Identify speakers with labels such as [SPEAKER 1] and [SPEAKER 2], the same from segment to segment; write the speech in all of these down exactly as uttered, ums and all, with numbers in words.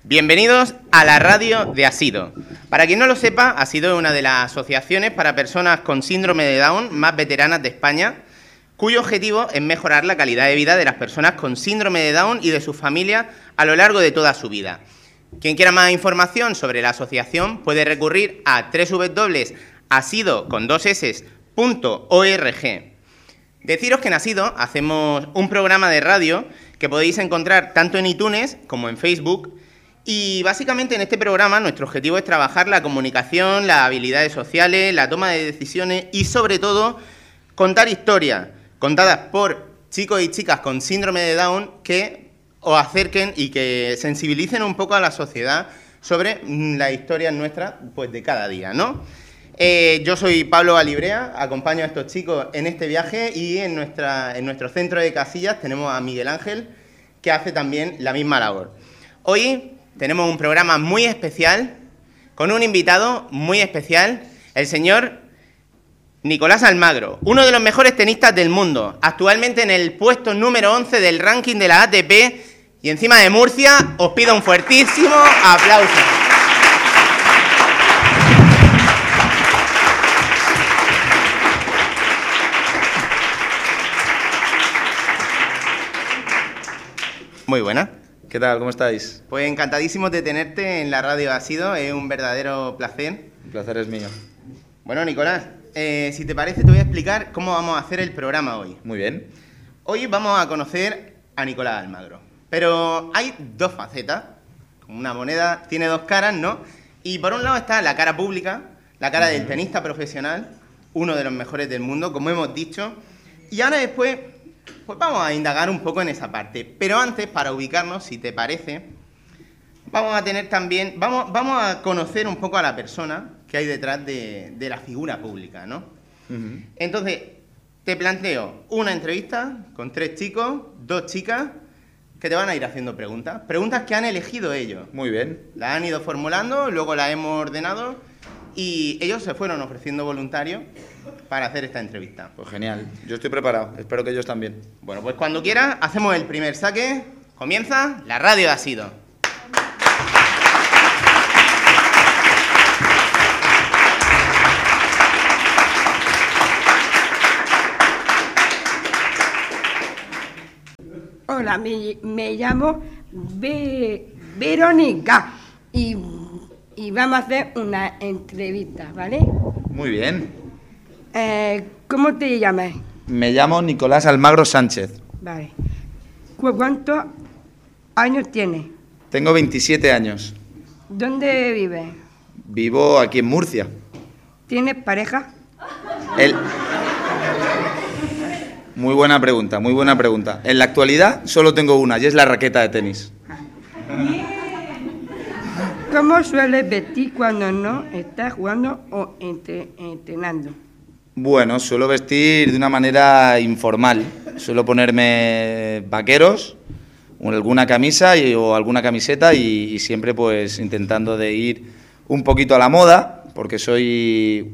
[SPEAKER 1] Bienvenidos a la radio de Asido. Para quien no lo sepa, Asido es una de las asociaciones para personas con síndrome de Down más veteranas de España, cuyo objetivo es mejorar la calidad de vida de las personas con síndrome de Down y de sus familias a lo largo de toda su vida. Quien quiera más información sobre la asociación puede recurrir a doble u doble u doble u punto asido con dos eses punto org. Deciros que en Asido hacemos un programa de radio que podéis encontrar tanto en iTunes como en Facebook. Y básicamente en este programa nuestro objetivo es trabajar la comunicación, las habilidades sociales, la toma de decisiones y sobre todo contar historias contadas por chicos y chicas con síndrome de Down que os acerquen y que sensibilicen un poco a la sociedad sobre las historias nuestras pues, de cada día, ¿no? Eh, yo soy Pablo Galibrea, acompaño a estos chicos en este viaje y en, nuestra, en nuestro centro de casillas tenemos a Miguel Ángel, que hace también la misma labor. Hoy tenemos un programa muy especial, con un invitado muy especial, el señor Nicolás Almagro, uno de los mejores tenistas del mundo, actualmente en el puesto número once del ranking de la A T P, y encima de Murcia, os pido un fuertísimo aplauso. Muy buena.
[SPEAKER 2] ¿Qué tal? ¿Cómo estáis?
[SPEAKER 1] Pues encantadísimos de tenerte en la radio Asido, es un verdadero placer.
[SPEAKER 2] El placer es mío.
[SPEAKER 1] Bueno, Nicolás, eh, si te parece te voy a explicar cómo vamos a hacer el programa hoy.
[SPEAKER 2] Muy bien.
[SPEAKER 1] Hoy vamos a conocer a Nicolás Almagro, pero hay dos facetas, como una moneda tiene dos caras, ¿no? Y por un lado está la cara pública, la cara del tenista profesional, uno de los mejores del mundo, como hemos dicho, y ahora después pues vamos a indagar un poco en esa parte. Pero antes, para ubicarnos, si te parece, vamos a tener también, vamos, vamos a conocer un poco a la persona que hay detrás de, de la figura pública, ¿no? Uh-huh. Entonces, te planteo una entrevista con tres chicos, dos chicas, que te van a ir haciendo preguntas. Preguntas que han elegido ellos.
[SPEAKER 2] Muy bien.
[SPEAKER 1] Las han ido formulando, luego las hemos ordenado y ellos se fueron ofreciendo voluntarios para hacer esta entrevista.
[SPEAKER 2] Pues genial, yo estoy preparado, espero que ellos también.
[SPEAKER 1] Bueno, pues cuando quieras, hacemos el primer saque, comienza la radio de Asido.
[SPEAKER 3] Hola, me, me llamo Be, Verónica y, y vamos a hacer una entrevista, ¿vale?
[SPEAKER 2] Muy bien.
[SPEAKER 3] Eh, ¿Cómo te llamas?
[SPEAKER 2] Me llamo Nicolás Almagro Sánchez.
[SPEAKER 3] Vale. ¿Cu- ¿Cuántos años tienes?
[SPEAKER 2] Tengo veintisiete años.
[SPEAKER 3] ¿Dónde vives?
[SPEAKER 2] Vivo aquí en Murcia.
[SPEAKER 3] ¿Tienes pareja?
[SPEAKER 2] El... Muy buena pregunta, muy buena pregunta. En la actualidad solo tengo una y es la raqueta de tenis.
[SPEAKER 3] ¿Cómo sueles vestir cuando no estás jugando o entre, entrenando?
[SPEAKER 2] Bueno, suelo vestir de una manera informal. Suelo ponerme vaqueros, o alguna camisa y, o alguna camiseta y, y siempre pues intentando de ir un poquito a la moda, porque soy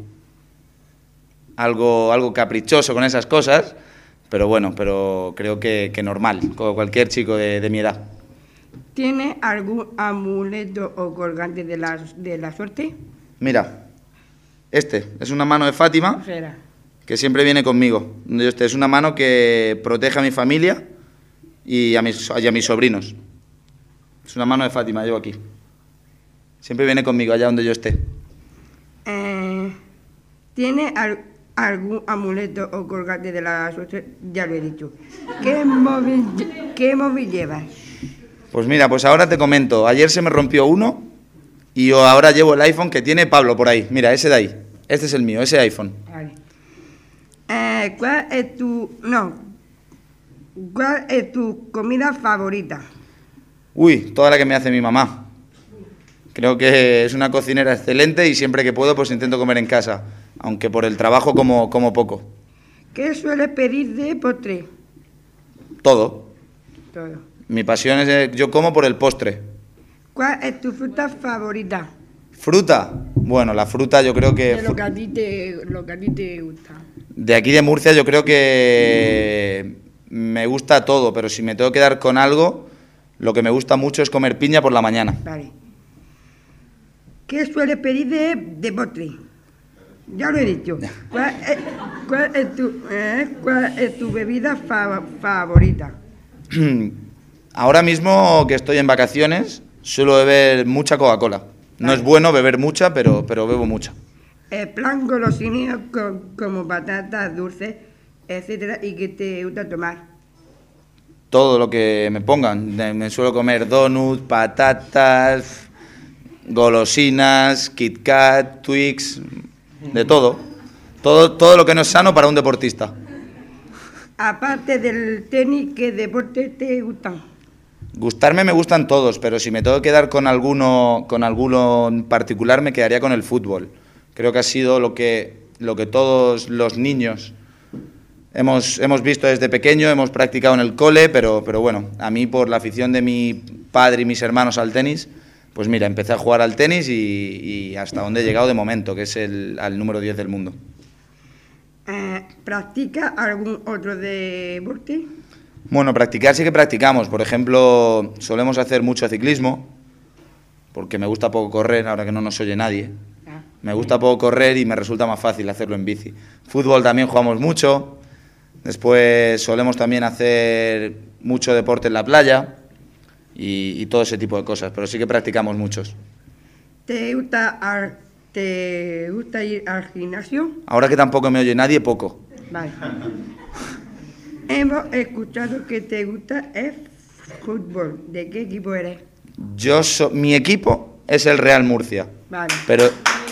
[SPEAKER 2] algo, algo caprichoso con esas cosas, pero bueno, pero creo que, que normal, como cualquier chico de, de mi edad.
[SPEAKER 3] ¿Tienes algún amuleto o colgante de la, de la suerte?
[SPEAKER 2] Mira. Este es una mano de Fátima, que siempre viene conmigo. Este es una mano que protege a mi familia y a mis, y a mis sobrinos. Es una mano de Fátima, llevo aquí. Siempre viene conmigo, allá donde yo esté.
[SPEAKER 3] Eh, ¿Tiene al, algún amuleto o colgante de la suerte? Ya lo he dicho. ¿Qué móvil, qué móvil llevas?
[SPEAKER 2] Pues mira, pues ahora te comento. Ayer se me rompió uno y yo ahora llevo el iPhone que tiene Pablo por ahí. Mira, ese de ahí. Este es el mío, ese iPhone.
[SPEAKER 3] Vale. Eh, ¿Cuál es tu... No. ¿Cuál es tu comida favorita?
[SPEAKER 2] Uy, toda la que me hace mi mamá. Creo que es una cocinera excelente y siempre que puedo pues intento comer en casa. Aunque por el trabajo como, como poco.
[SPEAKER 3] ¿Qué sueles pedir de postre?
[SPEAKER 2] Todo.
[SPEAKER 3] Todo.
[SPEAKER 2] Mi pasión es... Yo como por el postre.
[SPEAKER 3] ¿Cuál es tu fruta favorita?
[SPEAKER 2] ¿Fruta? Bueno, la fruta yo creo que...
[SPEAKER 3] De lo que a ti te, lo que a ti te gusta.
[SPEAKER 2] De aquí de Murcia yo creo que me gusta todo, pero si me tengo que dar con algo, lo que me gusta mucho es comer piña por la mañana.
[SPEAKER 3] Vale. ¿Qué sueles pedir de, de postre? Ya lo he dicho. ¿Cuál es, cuál es, tu, eh, cuál es tu bebida fa favorita?
[SPEAKER 2] Ahora mismo que estoy en vacaciones, suelo beber mucha Coca-Cola. No vale. Es bueno beber mucha, pero, pero bebo mucha.
[SPEAKER 3] El plan golosinas con, como patatas dulces, etcétera, y que te gusta tomar.
[SPEAKER 2] Todo lo que me pongan. Me suelo comer donuts, patatas, golosinas, Kit Kat, Twix, de todo. Todo, todo lo que no es sano para un deportista.
[SPEAKER 3] Aparte del tenis, ¿qué deportes te gustan?
[SPEAKER 2] Gustarme me gustan todos, pero si me tengo que quedar con alguno, con alguno en particular, me quedaría con el fútbol. Creo que ha sido lo que, lo que todos los niños hemos, hemos visto desde pequeño, hemos practicado en el cole, pero, pero bueno, a mí por la afición de mi padre y mis hermanos al tenis, pues mira, empecé a jugar al tenis y, y hasta donde he llegado de momento, que es el al número diez del mundo.
[SPEAKER 3] Eh, ¿Practica algún otro deporte?
[SPEAKER 2] Bueno, practicar sí que practicamos. Por ejemplo, solemos hacer mucho ciclismo, porque me gusta poco correr, ahora que no nos oye nadie. Me gusta poco correr y me resulta más fácil hacerlo en bici. Fútbol también jugamos mucho. Después solemos también hacer mucho deporte en la playa y, y todo ese tipo de cosas, pero sí que practicamos muchos.
[SPEAKER 3] ¿Te gusta, al, ¿Te gusta ir al gimnasio?
[SPEAKER 2] Ahora que tampoco me oye nadie, poco.
[SPEAKER 3] Vale. Hemos escuchado que te gusta el fútbol. ¿De qué equipo eres?
[SPEAKER 2] Yo so, mi equipo es el Real Murcia.
[SPEAKER 3] Vale.
[SPEAKER 2] Pero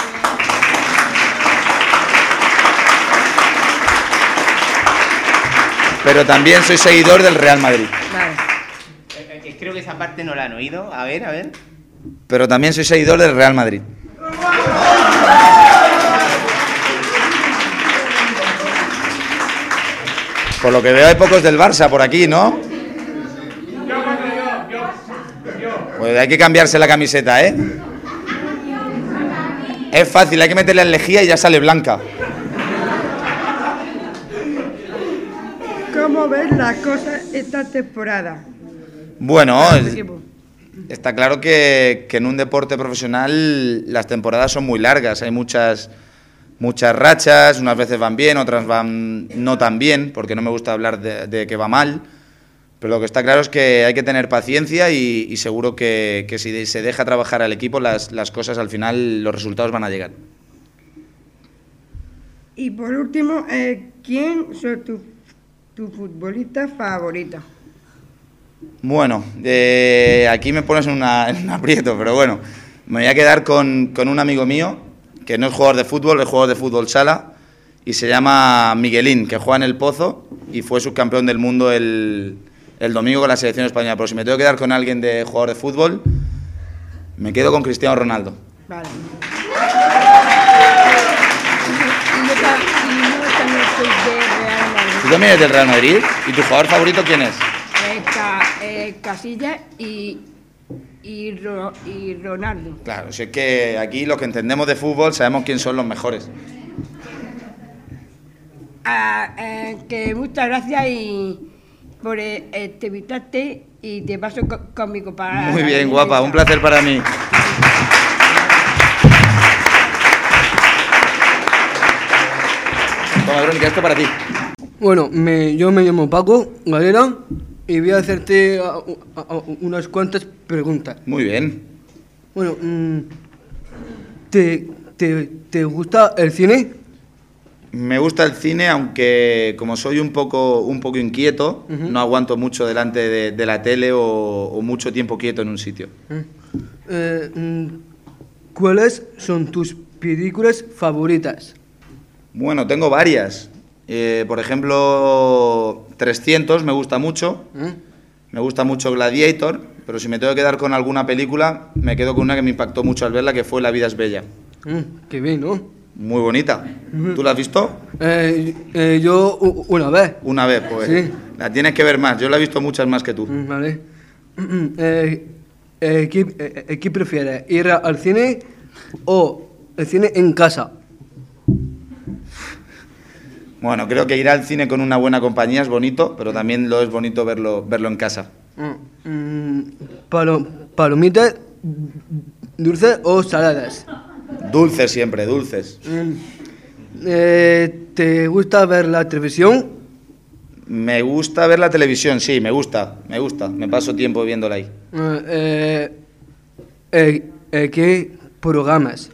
[SPEAKER 2] Pero también soy seguidor del Real Madrid.
[SPEAKER 3] Vale.
[SPEAKER 1] Creo que esa parte no la han oído. A ver, a ver.
[SPEAKER 2] Pero también soy seguidor del Real Madrid. Por lo que veo hay pocos del Barça por aquí, ¿no? Pues hay que cambiarse la camiseta, ¿eh? Es fácil, hay que meterle en lejía y ya sale blanca.
[SPEAKER 3] ¿Cómo ves las cosas esta temporada?
[SPEAKER 2] Bueno, está claro que, que en un deporte profesional las temporadas son muy largas, hay muchas, muchas rachas, unas veces van bien, otras van no tan bien, porque no me gusta hablar de, de que va mal, pero lo que está claro es que hay que tener paciencia y, y seguro que, que si se deja trabajar al equipo, las, las cosas al final, los resultados van a llegar.
[SPEAKER 3] Y por último, eh, ¿quién son tus tu futbolista favorita?
[SPEAKER 2] Bueno, eh, aquí me pones en, una, en un aprieto, pero bueno, me voy a quedar con, con un amigo mío, que no es jugador de fútbol, es jugador de fútbol sala, y se llama Miguelín, que juega en El Pozo y fue subcampeón del mundo el, el domingo con la selección española. Pero si me tengo que quedar con alguien de jugador de fútbol, me quedo con Cristiano Ronaldo.
[SPEAKER 3] Vale.
[SPEAKER 2] ¿Tú también eres del Real Madrid? ¿Y tu jugador favorito quién es?
[SPEAKER 3] Eh, Ca, eh, Casillas y, y, Ro, y Ronaldo.
[SPEAKER 2] Claro, si es que aquí los que entendemos de fútbol sabemos quién son los mejores.
[SPEAKER 3] Ah, eh, que muchas gracias y por eh, entrevistarte y te paso con, conmigo para...
[SPEAKER 2] Muy bien, guapa, un placer para mí. Toma, Verónica, esto para ti.
[SPEAKER 4] Bueno, me, yo me llamo Paco Galera y voy a hacerte a, a, a unas cuantas preguntas.
[SPEAKER 2] Muy bien.
[SPEAKER 4] Bueno, mmm, ¿te, te, ¿te gusta el cine?
[SPEAKER 2] Me gusta el cine, aunque como soy un poco, un poco inquieto, uh-huh. no aguanto mucho delante de, de la tele o, o mucho tiempo quieto en un sitio.
[SPEAKER 4] Uh-huh. eh, ¿Cuáles son tus películas favoritas?
[SPEAKER 2] Bueno, tengo varias. Eh, por ejemplo, trescientos me gusta mucho. ¿Eh? Me gusta mucho Gladiator, pero si me tengo que quedar con alguna película, me quedo con una que me impactó mucho al verla, que fue La vida es bella.
[SPEAKER 4] ¿Eh? Qué bien, ¿no?
[SPEAKER 2] Muy bonita. ¿Uh-huh. ¿Tú la has visto?
[SPEAKER 4] Eh, eh, yo una vez.
[SPEAKER 2] Una vez, pues.
[SPEAKER 4] Sí.
[SPEAKER 2] La tienes que ver más. Yo la he visto muchas más que tú.
[SPEAKER 4] Vale. Eh, eh, ¿qué, eh, ¿Qué prefieres? ¿Ir al cine o el cine en casa?
[SPEAKER 2] Bueno, creo que ir al cine con una buena compañía es bonito, pero también lo es bonito verlo, verlo en casa.
[SPEAKER 4] Mm, palo- ¿Palomitas dulces o saladas?
[SPEAKER 2] Dulces siempre, dulces.
[SPEAKER 4] Mm, eh, ¿Te gusta ver la televisión?
[SPEAKER 2] Me gusta ver la televisión, sí, me gusta, me gusta. Me paso tiempo viéndola ahí.
[SPEAKER 4] Eh, eh, eh, eh, ¿Qué programas?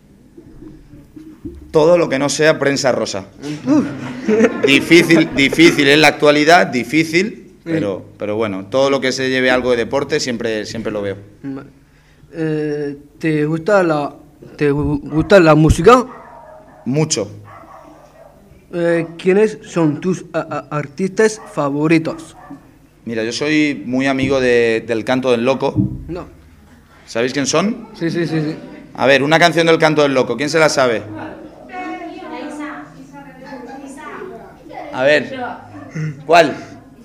[SPEAKER 2] Todo lo que no sea prensa rosa. Difícil, difícil en la actualidad, difícil, pero, pero bueno, todo lo que se lleve algo de deporte siempre, siempre lo veo.
[SPEAKER 4] Eh, ¿Te gusta la, te gu- gusta la música?
[SPEAKER 2] Mucho.
[SPEAKER 4] Eh, ¿Quiénes son tus a- a- artistas favoritos?
[SPEAKER 2] Mira, yo soy muy amigo de- del Canto del Loco.
[SPEAKER 4] No.
[SPEAKER 2] ¿Sabéis quién son?
[SPEAKER 4] Sí, sí, sí, sí.
[SPEAKER 2] A ver, una canción del Canto del Loco, ¿quién se la sabe? A ver, ¿cuál?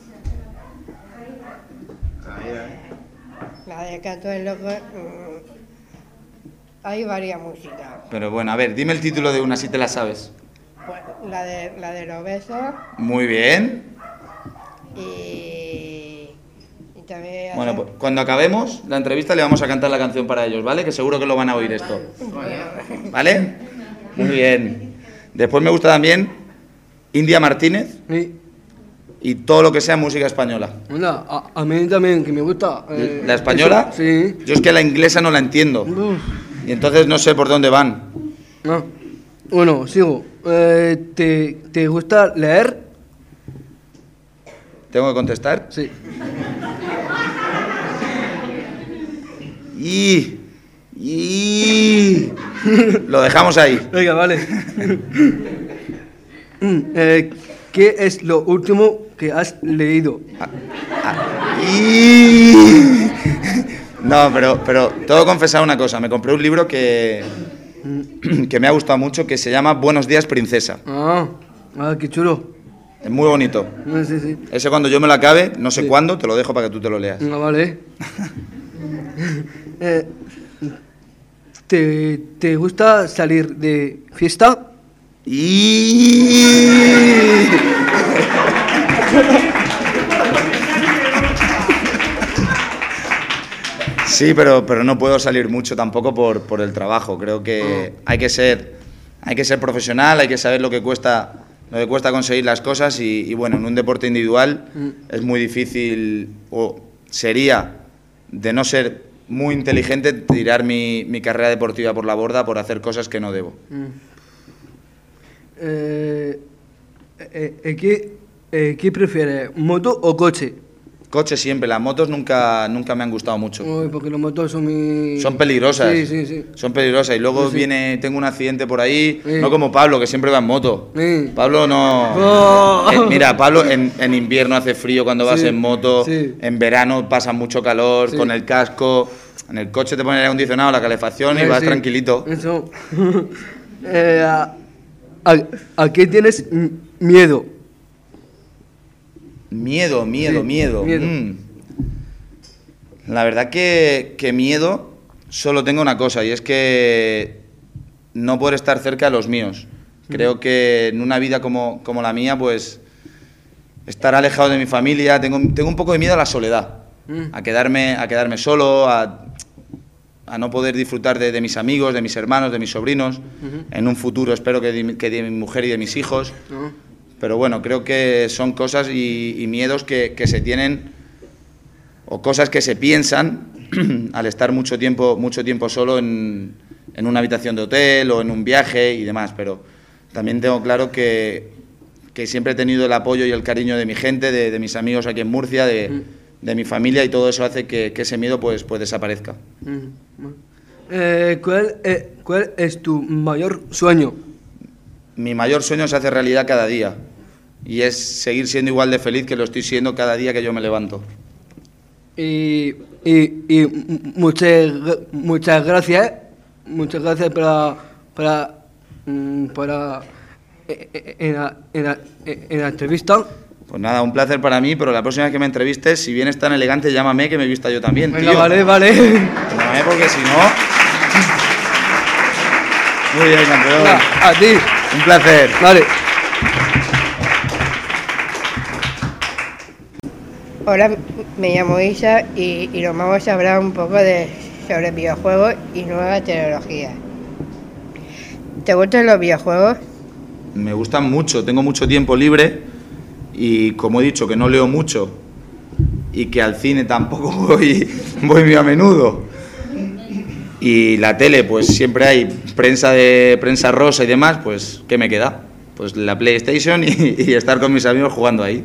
[SPEAKER 5] La de Canto del Loco, mm, hay varias músicas.
[SPEAKER 2] Pero bueno, a ver, dime el título de una si te la sabes.
[SPEAKER 5] Pues, la de la de los besos
[SPEAKER 2] Muy bien.
[SPEAKER 5] y, y también...
[SPEAKER 2] Bueno, pues cuando acabemos la entrevista le vamos a cantar la canción para ellos, ¿vale? Que seguro que lo van a oír esto. ¿Vale? Muy bien. Después me gusta también India Martínez
[SPEAKER 4] Sí.
[SPEAKER 2] y todo lo que sea música española.
[SPEAKER 4] Bueno, a, a mí también, que me gusta. eh,
[SPEAKER 2] ¿La española?
[SPEAKER 4] eso, sí.
[SPEAKER 2] Yo es que la inglesa no la entiendo.
[SPEAKER 4] Uf,
[SPEAKER 2] Y entonces no sé por dónde van.
[SPEAKER 4] no. Bueno, sigo. Eh, ¿te, ¿Te gusta leer?
[SPEAKER 2] ¿Tengo que contestar?
[SPEAKER 4] Sí.
[SPEAKER 2] Y... y... Lo dejamos ahí.
[SPEAKER 4] Venga, vale. Mm, eh, ¿Qué es lo último que has leído?
[SPEAKER 2] Y... No, pero, pero tengo que confesar una cosa. Me compré un libro que, que me ha gustado mucho, que se llama Buenos días, princesa.
[SPEAKER 4] Ah, ah, qué chulo.
[SPEAKER 2] Es muy bonito.
[SPEAKER 4] Ah, sí, sí.
[SPEAKER 2] Ese cuando yo me lo acabe, no sé
[SPEAKER 4] Sí.
[SPEAKER 2] cuándo, te lo dejo para que tú te lo leas.
[SPEAKER 4] Ah, vale. Eh, ¿te, ¿Te gusta salir de fiesta?
[SPEAKER 2] Y... Sí, pero, pero no puedo salir mucho tampoco por, por el trabajo. Creo que hay que ser, hay que ser profesional, hay que saber lo que cuesta, lo que cuesta conseguir las cosas y, y bueno, en un deporte individual es muy difícil, o sería, de no ser muy inteligente, tirar mi, mi carrera deportiva por la borda por hacer cosas que no debo.
[SPEAKER 4] Eh, eh, eh, ¿qué, eh, ¿Qué prefieres, moto o coche?
[SPEAKER 2] Coche siempre, las motos nunca, nunca me han gustado mucho.
[SPEAKER 4] Uy, porque las motos son muy...
[SPEAKER 2] Son peligrosas.
[SPEAKER 4] Sí, sí, sí.
[SPEAKER 2] Son peligrosas. Y luego
[SPEAKER 4] Sí, sí.
[SPEAKER 2] viene, tengo un accidente por ahí,
[SPEAKER 4] Sí.
[SPEAKER 2] no como Pablo, que siempre va en moto.
[SPEAKER 4] Sí.
[SPEAKER 2] Pablo no...
[SPEAKER 4] Oh.
[SPEAKER 2] Eh, mira, Pablo en, en invierno hace frío cuando vas
[SPEAKER 4] Sí,
[SPEAKER 2] en moto,
[SPEAKER 4] sí.
[SPEAKER 2] en verano pasa mucho calor,
[SPEAKER 4] Sí.
[SPEAKER 2] con el casco, en el coche te pones el acondicionado, la calefacción y
[SPEAKER 4] Eh,
[SPEAKER 2] vas
[SPEAKER 4] sí.
[SPEAKER 2] tranquilito.
[SPEAKER 4] Eso. Eh, a, a- ¿A qué tienes m- miedo?
[SPEAKER 2] Miedo, miedo,
[SPEAKER 4] Sí,
[SPEAKER 2] miedo.
[SPEAKER 4] miedo.
[SPEAKER 2] Mm. La verdad que, que miedo solo tengo una cosa, y es que no poder estar cerca de los míos. Creo que en una vida como, como la mía, pues estar alejado de mi familia, tengo, tengo un poco de miedo a la soledad,
[SPEAKER 4] Mm.
[SPEAKER 2] a quedarme, a quedarme solo, a, a no poder disfrutar de, de mis amigos, de mis hermanos, de mis sobrinos,
[SPEAKER 4] Ujú.
[SPEAKER 2] en un futuro espero que de, mi- que de mi mujer y de mis hijos.
[SPEAKER 4] No.
[SPEAKER 2] Pero bueno, creo que son cosas y, y miedos que, que se tienen, o cosas que se piensan al estar mucho tiempo, mucho tiempo solo en, en una habitación de hotel o en un viaje y demás. Pero también tengo claro que, que siempre he tenido el apoyo y el cariño de mi gente, de, de mis amigos aquí en Murcia, de, de mi familia, y todo eso hace que, que ese miedo pues, pues desaparezca.
[SPEAKER 4] Mm. Eh, ¿cuál, eh, ¿Cuál es tu mayor sueño?
[SPEAKER 2] Mi mayor sueño se hace realidad cada día, y es seguir siendo igual de feliz que lo estoy siendo cada día que yo me levanto.
[SPEAKER 4] Y, y, y m- muchas, gra- muchas gracias, muchas gracias para, para, mm, para eh, eh, en, la, en, la, en la entrevista.
[SPEAKER 2] Pues nada, un placer para mí, pero la próxima vez que me entrevistes, si vienes tan elegante, llámame, que me vista yo también,
[SPEAKER 4] Venga,
[SPEAKER 2] tío.
[SPEAKER 4] vale, vale.
[SPEAKER 2] Llámame, porque si no... Muy bien, campeón.
[SPEAKER 4] Venga, a ti.
[SPEAKER 2] Un placer.
[SPEAKER 4] Vale.
[SPEAKER 5] Hola, me llamo Isa y, y nos vamos a hablar un poco de, sobre videojuegos y nuevas tecnologías. ¿Te gustan los videojuegos?
[SPEAKER 2] Me gustan mucho, tengo mucho tiempo libre y como he dicho que no leo mucho y que al cine tampoco voy, voy muy a menudo. Y la tele, pues siempre hay prensa de prensa rosa y demás, pues ¿qué me queda? Pues la PlayStation y, y estar con mis amigos jugando ahí.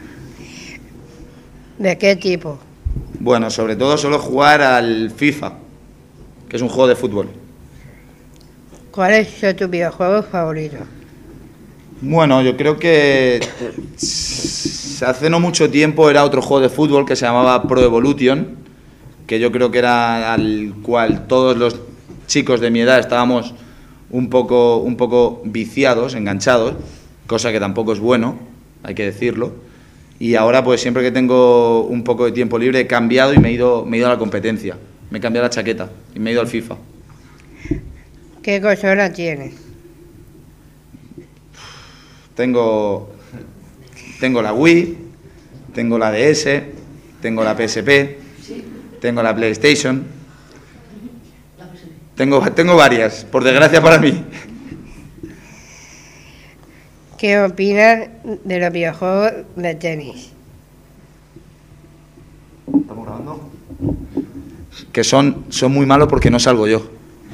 [SPEAKER 5] ¿De qué tipo?
[SPEAKER 2] Bueno, sobre todo suelo jugar al FIFA, que es un juego de fútbol.
[SPEAKER 5] ¿Cuáles son tus videojuegos favoritos?
[SPEAKER 2] Bueno, yo creo que hace no mucho tiempo era otro juego de fútbol que se llamaba Pro Evolution, que yo creo que era al cual todos los chicos de mi edad estábamos un poco, un poco viciados, enganchados, cosa que tampoco es bueno, hay que decirlo. Y ahora, pues siempre que tengo un poco de tiempo libre, he cambiado y me he ido, me he ido a la competencia. Me he cambiado la chaqueta y me he ido al FIFA.
[SPEAKER 5] ¿Qué consola tienes?
[SPEAKER 2] Tengo, tengo la Wii, tengo la D S, tengo la P S P, tengo la PlayStation. Tengo, tengo varias, por desgracia para mí.
[SPEAKER 5] ¿Qué opinas de los videojuegos de tenis?
[SPEAKER 2] ¿Estamos grabando? Que son, son muy malos porque no salgo yo.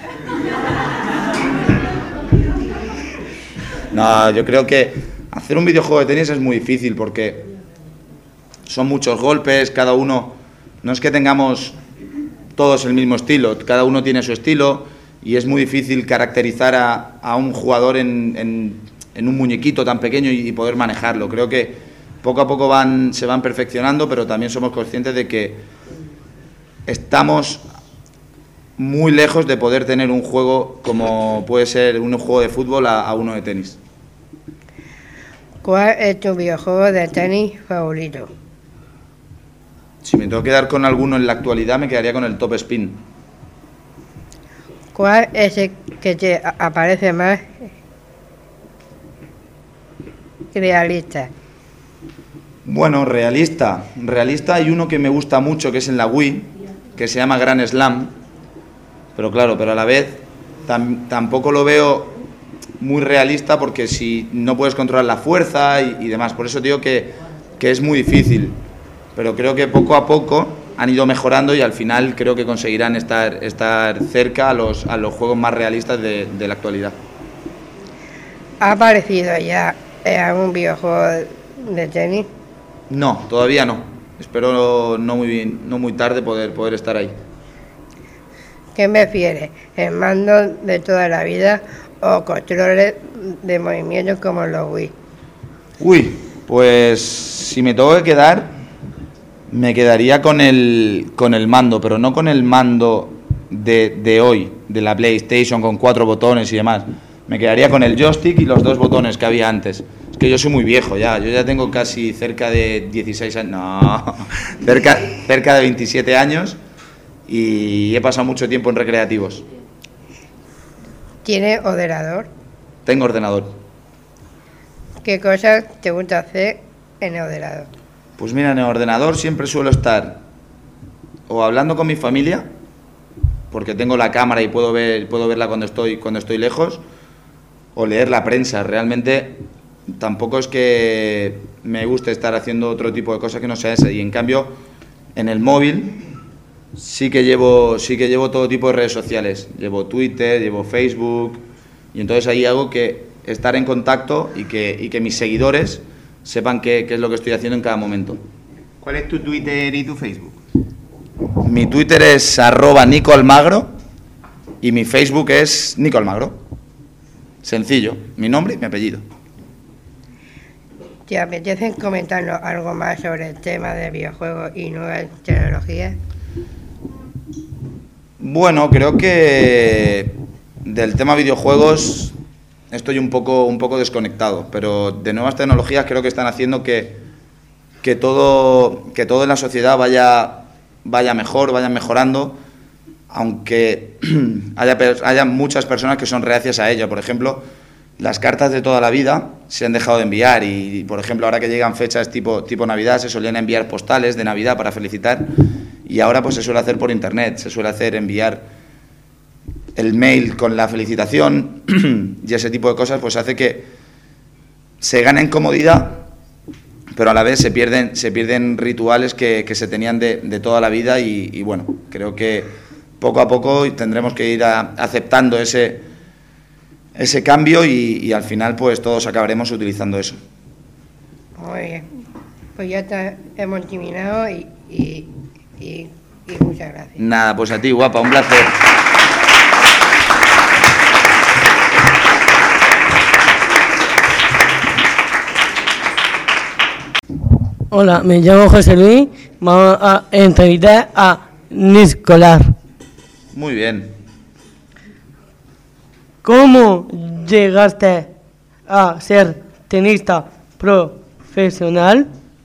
[SPEAKER 2] No, yo creo que hacer un videojuego de tenis es muy difícil porque son muchos golpes, cada uno... No es que tengamos todos el mismo estilo, cada uno tiene su estilo y es muy difícil caracterizar a, a un jugador en, en, en un muñequito tan pequeño y, y poder manejarlo. Creo que poco a poco van, se van perfeccionando, pero también somos conscientes de que estamos muy lejos de poder tener un juego como puede ser un juego de fútbol a, a uno de tenis.
[SPEAKER 5] ¿Cuál es tu videojuego de tenis favorito?
[SPEAKER 2] Si me tengo que quedar con alguno en la actualidad, me quedaría con el Top Spin.
[SPEAKER 5] ¿Cuál es el que te aparece más realista?
[SPEAKER 2] Bueno, realista. Realista hay uno que me gusta mucho, que es en la Wii, que se llama Grand Slam. Pero claro, pero a la vez tam, tampoco lo veo muy realista porque si no puedes controlar la fuerza y, y demás. Por eso digo que, que es muy difícil. Pero creo que poco a poco han ido mejorando y al final creo que conseguirán estar, estar cerca a los, a los juegos más realistas de, de la actualidad.
[SPEAKER 5] ¿Ha aparecido ya algún videojuego de tenis?
[SPEAKER 2] No, todavía no. Espero no muy bien, no muy tarde poder, poder estar ahí.
[SPEAKER 5] ¿Qué prefieres? ¿El mando de toda la vida o controles de movimientos como los Wii?
[SPEAKER 2] Uy, pues si me tengo que quedar, me quedaría con el, con el mando, pero no con el mando de, de hoy, de la PlayStation con cuatro botones y demás. Me quedaría con el joystick y los dos botones que había antes. Es que yo soy muy viejo ya, yo ya tengo casi cerca de dieciséis años, no, cerca, cerca de veintisiete años y he pasado mucho tiempo en recreativos.
[SPEAKER 5] ¿Tienes ordenador?
[SPEAKER 2] Tengo ordenador.
[SPEAKER 5] ¿Qué cosas te gusta hacer en el ordenador?
[SPEAKER 2] Pues mira, en el ordenador siempre suelo estar o hablando con mi familia, porque tengo la cámara y puedo ver, puedo verla cuando estoy, cuando estoy lejos, o leer la prensa. Realmente tampoco es que me guste estar haciendo otro tipo de cosas que no sea esa. Y en cambio, en el móvil sí que llevo, sí que llevo todo tipo de redes sociales. Llevo Twitter, llevo Facebook, y entonces ahí hago que estar en contacto y que, y que mis seguidores sepan qué, qué es lo que estoy haciendo en cada momento.
[SPEAKER 1] ¿Cuál es tu Twitter y tu Facebook?
[SPEAKER 2] Mi Twitter es arroba Nico Almagro y mi Facebook es Nico Almagro. Sencillo, mi nombre y mi apellido.
[SPEAKER 5] ¿Te apetece comentarnos algo más sobre el tema de videojuegos y nuevas tecnologías?
[SPEAKER 2] Bueno, creo que del tema videojuegos estoy un poco, un poco desconectado, pero de nuevas tecnologías creo que están haciendo que, que, todo, que todo en la sociedad vaya, vaya mejor, vaya mejorando, aunque haya, haya muchas personas que son reacias a ello. Por ejemplo, las cartas de toda la vida se han dejado de enviar y, por ejemplo, ahora que llegan fechas tipo, tipo Navidad, se solían enviar postales de Navidad para felicitar y ahora pues se suele hacer por internet, se suele hacer enviar el mail con la felicitación y ese tipo de cosas, pues hace que se gane en comodidad, pero a la vez se pierden, se pierden rituales que, que se tenían de, de toda la vida y, y bueno, creo que poco a poco tendremos que ir a, aceptando ese ese cambio y, y al final pues todos acabaremos utilizando eso.
[SPEAKER 5] Muy bien, pues ya está, hemos terminado y, y, y, y muchas gracias.
[SPEAKER 2] Nada, pues a ti, guapa, un placer.
[SPEAKER 6] Hola, me llamo José Luis, vamos a entrevistar a Nicolás.
[SPEAKER 2] Muy bien.
[SPEAKER 6] ¿Cómo llegaste a ser tenista profesional?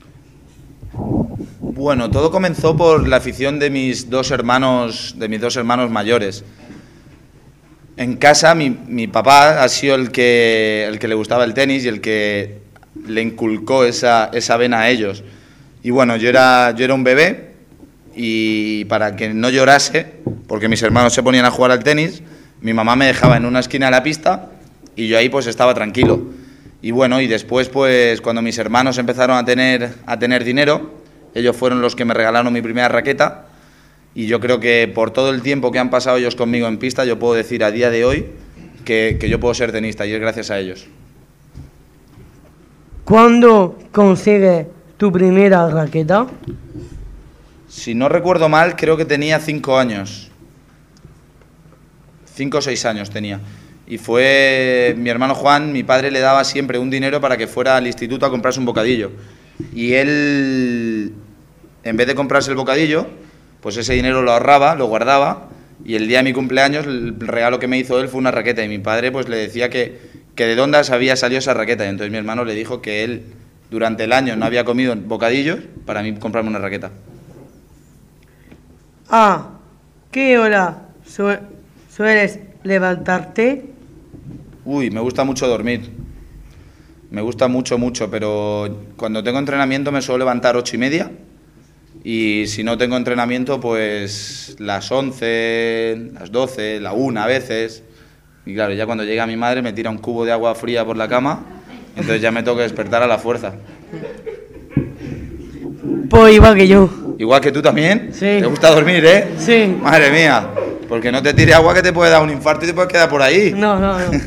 [SPEAKER 2] Bueno, todo comenzó por la afición de mis dos hermanos, de mis dos hermanos mayores. En casa mi, mi papá ha sido el que, el que le gustaba el tenis y el que le inculcó esa, esa vena a ellos. Y bueno, yo era, yo era un bebé y para que no llorase, porque mis hermanos se ponían a jugar al tenis, mi mamá me dejaba en una esquina de la pista y yo ahí pues estaba tranquilo. Y bueno, y después pues cuando mis hermanos empezaron a tener, a tener dinero, ellos fueron los que me regalaron mi primera raqueta y yo creo que por todo el tiempo que han pasado ellos conmigo en pista, yo puedo decir a día de hoy que, que yo puedo ser tenista y es gracias a ellos.
[SPEAKER 6] ¿Cuándo consigues tu primera raqueta?
[SPEAKER 2] Si no recuerdo mal, creo que tenía cinco años. Cinco o seis años tenía. Y fue mi hermano Juan, mi padre le daba siempre un dinero para que fuera al instituto a comprarse un bocadillo. Y él, en vez de comprarse el bocadillo, pues ese dinero lo ahorraba, lo guardaba, y el día de mi cumpleaños el regalo que me hizo él fue una raqueta. Y mi padre pues le decía que, que de dónde había salido esa raqueta. Y entonces mi hermano le dijo que él durante el año no había comido bocadillos para mí comprarme una raqueta.
[SPEAKER 6] ¿A qué hora su- sueles levantarte?
[SPEAKER 2] Uy, me gusta mucho dormir. Me gusta mucho, mucho, pero cuando tengo entrenamiento me suelo levantar ocho y media y si no tengo entrenamiento pues las once, las doce, la una a veces. Y claro, ya cuando llega mi madre me tira un cubo de agua fría por la cama, entonces ya me tengo que despertar a la fuerza.
[SPEAKER 6] Pues igual que yo.
[SPEAKER 2] Igual que tú también.
[SPEAKER 6] Sí.
[SPEAKER 2] ¿Te gusta dormir, eh?
[SPEAKER 6] Sí.
[SPEAKER 2] Madre mía, porque no te tire agua que te puede dar un infarto y te puedes quedar por ahí.
[SPEAKER 6] No, no, no.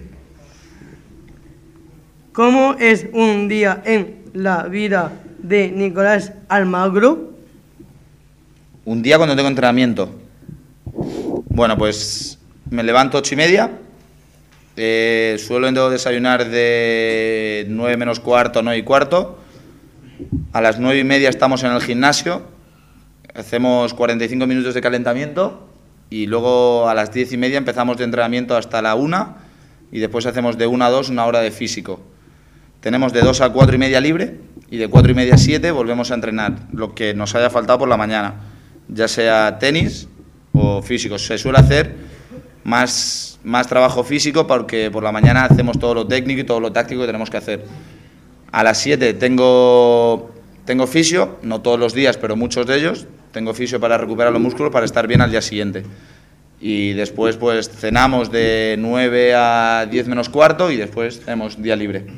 [SPEAKER 6] ¿Cómo es un día en la vida de Nicolás Almagro?
[SPEAKER 2] Un día cuando tengo entrenamiento. Bueno, pues me levanto ocho y media. Eh, suelo desayunar de nueve menos cuarto, nueve y cuarto. A las nueve y media estamos en el gimnasio. Hacemos cuarenta y cinco minutos de calentamiento. Y luego a las diez y media empezamos de entrenamiento hasta la una. Y después hacemos de una a dos una hora de físico. Tenemos de dos a cuatro y media libre. Y de cuatro y media a siete volvemos a entrenar. Lo que nos haya faltado por la mañana. Ya sea tenis o físico. Se suele hacer más, más trabajo físico porque por la mañana hacemos todo lo técnico y todo lo táctico que tenemos que hacer. A las siete tengo, tengo fisio, no todos los días, pero muchos de ellos. Tengo fisio para recuperar los músculos para estar bien al día siguiente. Y después pues cenamos de nueve a diez menos cuarto y después tenemos día libre.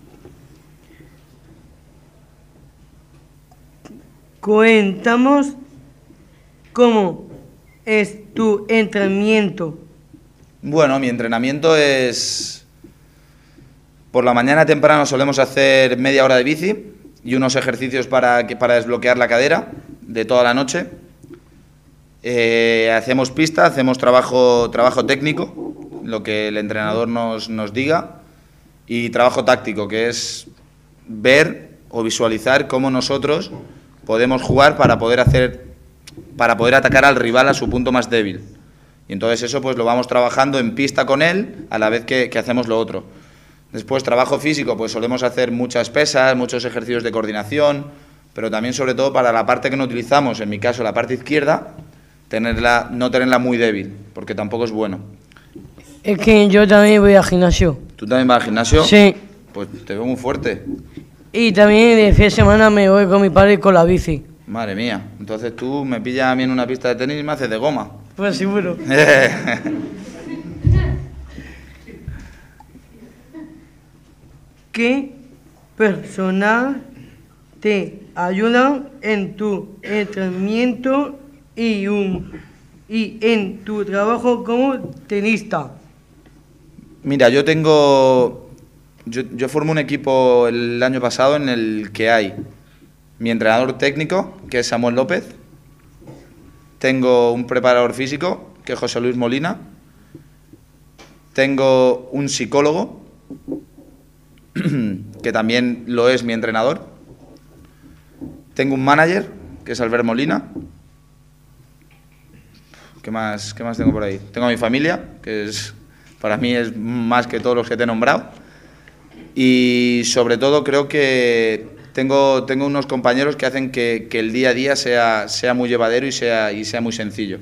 [SPEAKER 6] Cuéntanos cómo es tu entrenamiento.
[SPEAKER 2] Bueno, mi entrenamiento es... Por la mañana temprano solemos hacer media hora de bici y unos ejercicios para, para desbloquear la cadera de toda la noche. Eh, hacemos pista, hacemos trabajo, trabajo técnico, lo que el entrenador nos, nos diga, y trabajo táctico, que es ver o visualizar cómo nosotros podemos jugar para poder hacer, para poder atacar al rival a su punto más débil. Y entonces eso pues lo vamos trabajando en pista con él a la vez que, que hacemos lo otro. Después trabajo físico, pues solemos hacer muchas pesas, muchos ejercicios de coordinación, pero también sobre todo para la parte que no utilizamos, en mi caso la parte izquierda, tenerla, no tenerla muy débil, porque tampoco es bueno.
[SPEAKER 6] Es que yo también voy al gimnasio.
[SPEAKER 2] ¿Tú también vas al gimnasio?
[SPEAKER 6] Sí.
[SPEAKER 2] Pues te veo muy fuerte.
[SPEAKER 6] Y también de fin de semana me voy con mi padre con la bici.
[SPEAKER 2] Madre mía. Entonces tú me pillas a mí en una pista de tenis y me haces de goma.
[SPEAKER 6] Pues seguro. ¿Qué personas te ayudan en tu entrenamiento y, un, y en tu trabajo como tenista?
[SPEAKER 2] Mira, yo tengo... Yo, yo formé un equipo el año pasado en el que hay mi entrenador técnico, que es Samuel López. Tengo un preparador físico, que es José Luis Molina. Tengo un psicólogo, que también lo es mi entrenador. Tengo un manager, que es Albert Molina. ¿Qué más, qué más tengo por ahí? Tengo a mi familia, que es, para mí es más que todos los que te he nombrado. Y sobre todo creo que tengo, tengo unos compañeros que hacen que, que el día a día sea, sea muy llevadero y sea, y sea muy sencillo.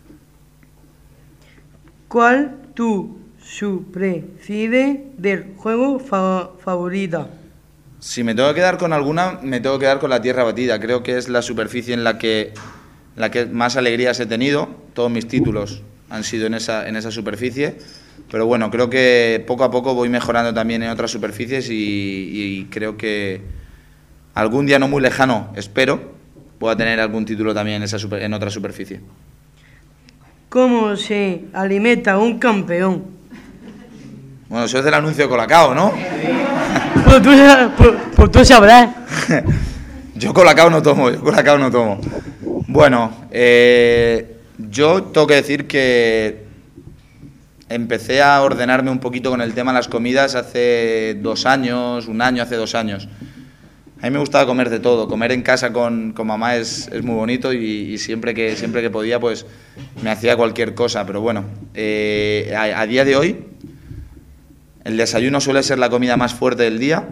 [SPEAKER 6] ¿Cuál tu superficie del juego fa favorita?
[SPEAKER 2] Si me tengo que quedar con alguna, me tengo que quedar con la tierra batida. Creo que es la superficie en la que, en la que más alegrías he tenido. Todos mis títulos han sido en esa, en esa superficie. Pero bueno, creo que poco a poco voy mejorando también en otras superficies y, y creo que algún día no muy lejano, espero, pueda tener algún título también en, esa super, en otra superficie.
[SPEAKER 6] ¿Cómo se alimenta un campeón?
[SPEAKER 2] Bueno, eso es del anuncio de Colacao, ¿no?
[SPEAKER 6] Pues tú, pues, pues tú sabrás.
[SPEAKER 2] Yo Colacao no tomo, yo Colacao no tomo. Bueno, eh, yo tengo que decir que empecé a ordenarme un poquito con el tema de las comidas hace dos años, un año, hace dos años. A mí me gustaba comer de todo, comer en casa con, con mamá es, es muy bonito y, y siempre, que, siempre que podía pues me hacía cualquier cosa, pero bueno, eh, a, a día de hoy el desayuno suele ser la comida más fuerte del día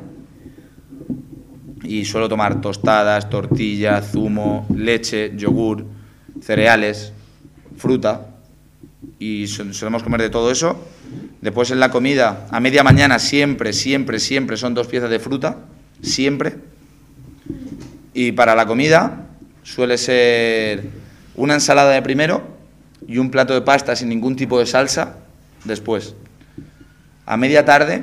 [SPEAKER 2] y suelo tomar tostadas, tortilla, zumo, leche, yogur, cereales, fruta y solemos comer de todo eso. Después en la comida, a media mañana siempre, siempre, siempre son dos piezas de fruta, siempre. Y para la comida suele ser una ensalada de primero y un plato de pasta sin ningún tipo de salsa después. A media tarde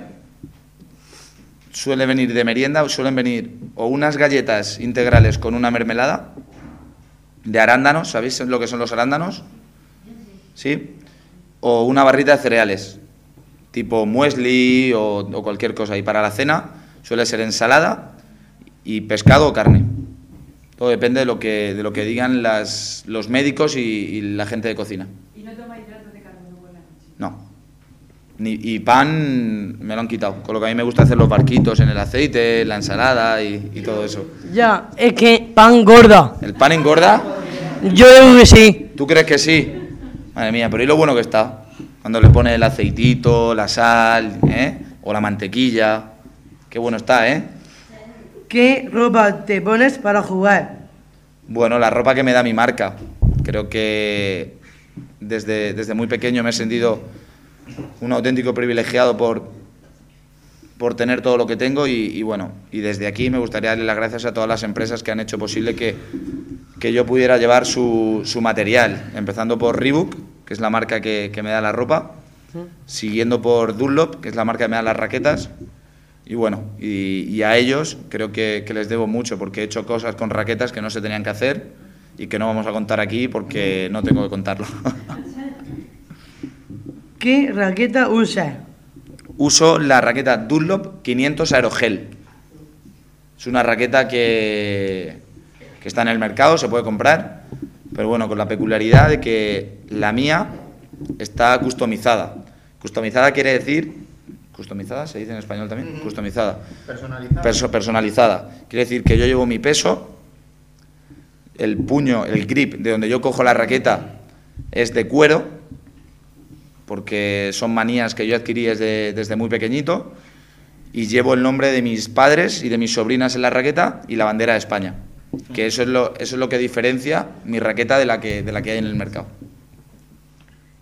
[SPEAKER 2] suele venir de merienda, suelen venir o unas galletas integrales con una mermelada de arándanos, ¿sabéis lo que son los arándanos? ¿Sí? O una barrita de cereales, tipo muesli o, o cualquier cosa. Y para la cena suele ser ensalada y pescado o carne. Todo depende de lo que, de lo que digan las, los médicos y, y la gente de cocina.
[SPEAKER 7] ¿Y no tomáis hidratos de carbono por la noche?
[SPEAKER 2] No. Ni, y pan me lo han quitado, con lo que a mí me gusta hacer los barquitos en el aceite, la ensalada y, y todo eso.
[SPEAKER 6] Ya, es que pan gorda.
[SPEAKER 2] ¿El pan engorda?
[SPEAKER 6] Yo digo que sí.
[SPEAKER 2] ¿Tú crees que sí? Madre mía, pero ¿y lo bueno que está? Cuando le pones el aceitito, la sal, ¿eh? O la mantequilla. Qué bueno está, ¿eh?
[SPEAKER 6] ¿Qué ropa te pones para jugar?
[SPEAKER 2] Bueno, la ropa que me da mi marca. Creo que desde, desde muy pequeño me he sentido un auténtico privilegiado por, por tener todo lo que tengo y, y bueno, y desde aquí me gustaría darle las gracias a todas las empresas que han hecho posible que, que yo pudiera llevar su, su material, empezando por Reebok, que es la marca que, que me da la ropa, siguiendo por Dunlop, que es la marca que me da las raquetas, y bueno, y, y a ellos creo que, que les debo mucho porque he hecho cosas con raquetas que no se tenían que hacer y que no vamos a contar aquí porque no tengo que contarlo.
[SPEAKER 6] ¿Qué raqueta usas?
[SPEAKER 2] Uso la raqueta Dunlop quinientos Aerogel. Es una raqueta que, que está en el mercado, se puede comprar, pero bueno, con la peculiaridad de que la mía está customizada. Customizada quiere decir... ¿Customizada se dice en español también? Customizada.
[SPEAKER 1] Personalizada.
[SPEAKER 2] Perso, personalizada. Quiere decir que yo llevo mi peso, el puño, el grip de donde yo cojo la raqueta es de cuero, porque son manías que yo adquirí desde, desde muy pequeñito, y llevo el nombre de mis padres y de mis sobrinas en la raqueta y la bandera de España, que eso es lo, eso es lo que diferencia mi raqueta de la que, de la que hay en el mercado.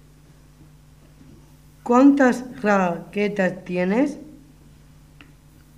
[SPEAKER 6] ¿Cuántas raquetas tienes?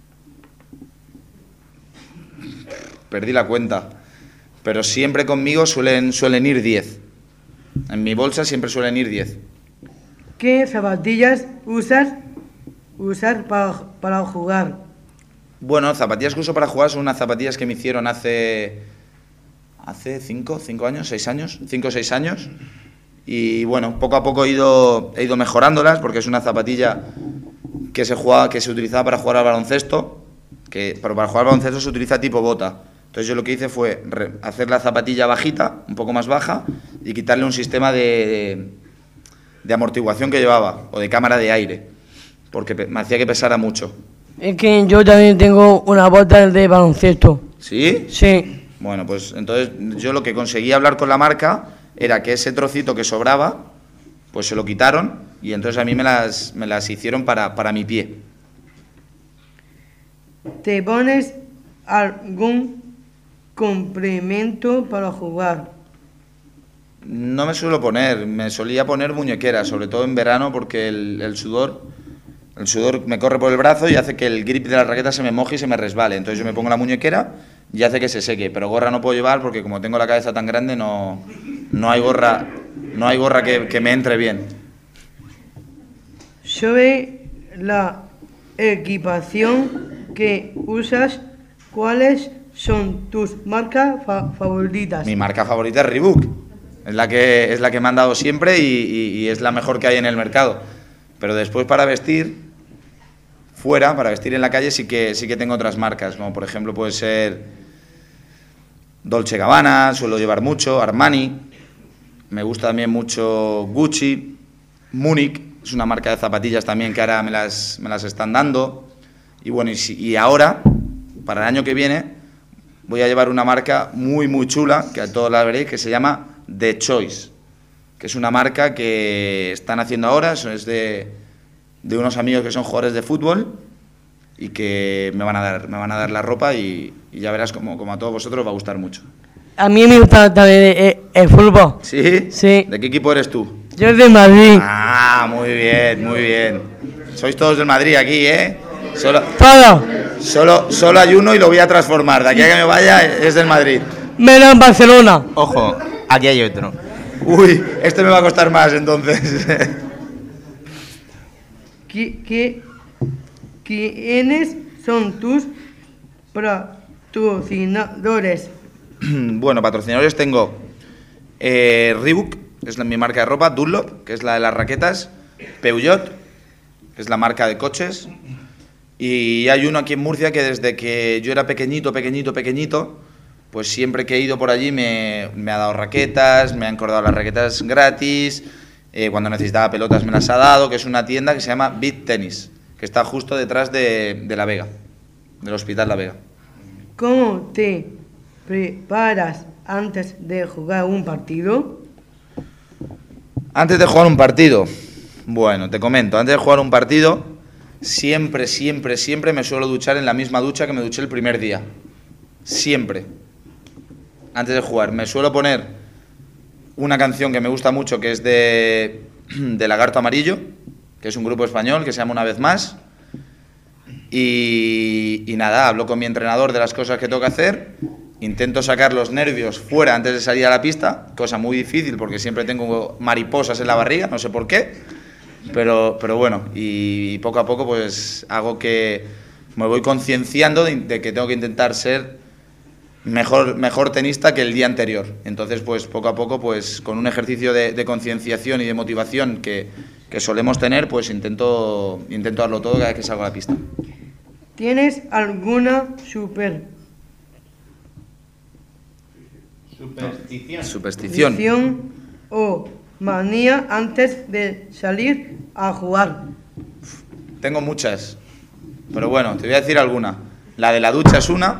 [SPEAKER 2] perdí la cuenta. Pero siempre conmigo suelen, suelen ir diez. En mi bolsa siempre suelen ir diez.
[SPEAKER 4] ¿Qué zapatillas usas, usas para, para jugar?
[SPEAKER 2] Bueno, zapatillas que uso para jugar son unas zapatillas que me hicieron hace... Hace cinco, cinco años, seis años, cinco o seis años. Y bueno, poco a poco he ido, he ido mejorándolas porque es una zapatilla que se, juega, que se utilizaba para jugar al baloncesto, que, pero para jugar al baloncesto se utiliza tipo bota. Entonces yo lo que hice fue re, hacer la zapatilla bajita, un poco más baja, y quitarle un sistema de, de, de amortiguación que llevaba, o de cámara de aire, porque me hacía que pesara mucho.
[SPEAKER 6] Es que yo también tengo una bota de baloncesto.
[SPEAKER 2] ¿Sí?
[SPEAKER 6] Sí.
[SPEAKER 2] Bueno, pues entonces yo lo que conseguí hablar con la marca era que ese trocito que sobraba, pues se lo quitaron y entonces a mí me las, me las hicieron para, para mi pie.
[SPEAKER 4] ¿Te pones algún complemento para jugar?
[SPEAKER 2] No me suelo poner, me solía poner muñequeras, sobre todo en verano porque el, el sudor el sudor me corre por el brazo y hace que el grip de la raqueta se me moje y se me resbale. Entonces yo me pongo la muñequera y hace que se seque, pero gorra no puedo llevar porque como tengo la cabeza tan grande no, no hay gorra, no hay gorra que, que me entre bien.
[SPEAKER 4] Sobre la equipación que usas, ¿cuáles son tus marcas fa favoritas?
[SPEAKER 2] Mi marca favorita es Reebok, es la que, es la que me han dado siempre y, y, y es la mejor que hay en el mercado. Pero después para vestir fuera, para vestir en la calle sí que, sí que tengo otras marcas, como por ejemplo puede ser Dolce Gabbana, suelo llevar mucho, Armani, me gusta también mucho Gucci, Munich, es una marca de zapatillas también que ahora me las, me las están dando. Y bueno, y, si, y ahora, para el año que viene, voy a llevar una marca muy muy chula, que a todos la veréis, que se llama The Choice, que es una marca que están haciendo ahora, es de, de unos amigos que son jugadores de fútbol y que me van a dar, me van a dar la ropa y, y ya verás como, como a todos vosotros os va a gustar mucho.
[SPEAKER 6] A mí me gusta también el, el fútbol.
[SPEAKER 2] ¿Sí?
[SPEAKER 6] Sí.
[SPEAKER 2] ¿De qué equipo eres tú?
[SPEAKER 6] Yo soy de Madrid.
[SPEAKER 2] Ah, muy bien, muy bien. Sois todos del Madrid aquí, ¿eh? Solo,
[SPEAKER 6] Todo.
[SPEAKER 2] solo, solo hay uno y lo voy a transformar. De aquí a que me vaya es del Madrid.
[SPEAKER 6] Menos en Barcelona.
[SPEAKER 1] Ojo, aquí hay otro.
[SPEAKER 2] Uy, este me va a costar más entonces.
[SPEAKER 4] ¿Qué, qué, ¿Quiénes son tus patrocinadores?
[SPEAKER 2] Bueno, patrocinadores tengo eh, Reebok, que es la, mi marca de ropa, Dunlop, que es la de las raquetas, Peugeot, que es la marca de coches, y hay uno aquí en Murcia que desde que yo era pequeñito, pequeñito, pequeñito, pues siempre que he ido por allí me, me ha dado raquetas, me han encordado las raquetas gratis, eh, cuando necesitaba pelotas me las ha dado, que es una tienda que se llama Beat Tennis, que está justo detrás de, de La Vega, del Hospital La Vega.
[SPEAKER 4] ¿Cómo te preparas antes de jugar un partido?
[SPEAKER 2] Antes de jugar un partido, bueno, te comento, antes de jugar un partido, siempre, siempre, siempre me suelo duchar en la misma ducha que me duché el primer día. Siempre. Antes de jugar. Me suelo poner una canción que me gusta mucho, que es de, de Lagarto Amarillo, que es un grupo español que se llama Una Vez Más. Y, y nada, hablo con mi entrenador de las cosas que tengo que hacer. Intento sacar los nervios fuera antes de salir a la pista, cosa muy difícil porque siempre tengo mariposas en la barriga, no sé por qué, pero, pero bueno, y, y poco a poco pues hago que me voy concienciando de, de que tengo que intentar ser mejor, mejor tenista que el día anterior. Entonces pues poco a poco pues con un ejercicio de, de concienciación y de motivación que, que solemos tener, pues intento, intento darlo todo cada vez que salgo a la pista.
[SPEAKER 4] ¿Tienes alguna super
[SPEAKER 1] Superstición.
[SPEAKER 2] Superstición.
[SPEAKER 4] Superstición o manía antes de salir a jugar?
[SPEAKER 2] Tengo muchas, pero bueno, te voy a decir alguna. La de la ducha es una.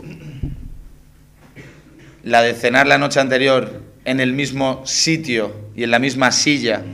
[SPEAKER 2] La de cenar la noche anterior en el mismo sitio y en la misma silla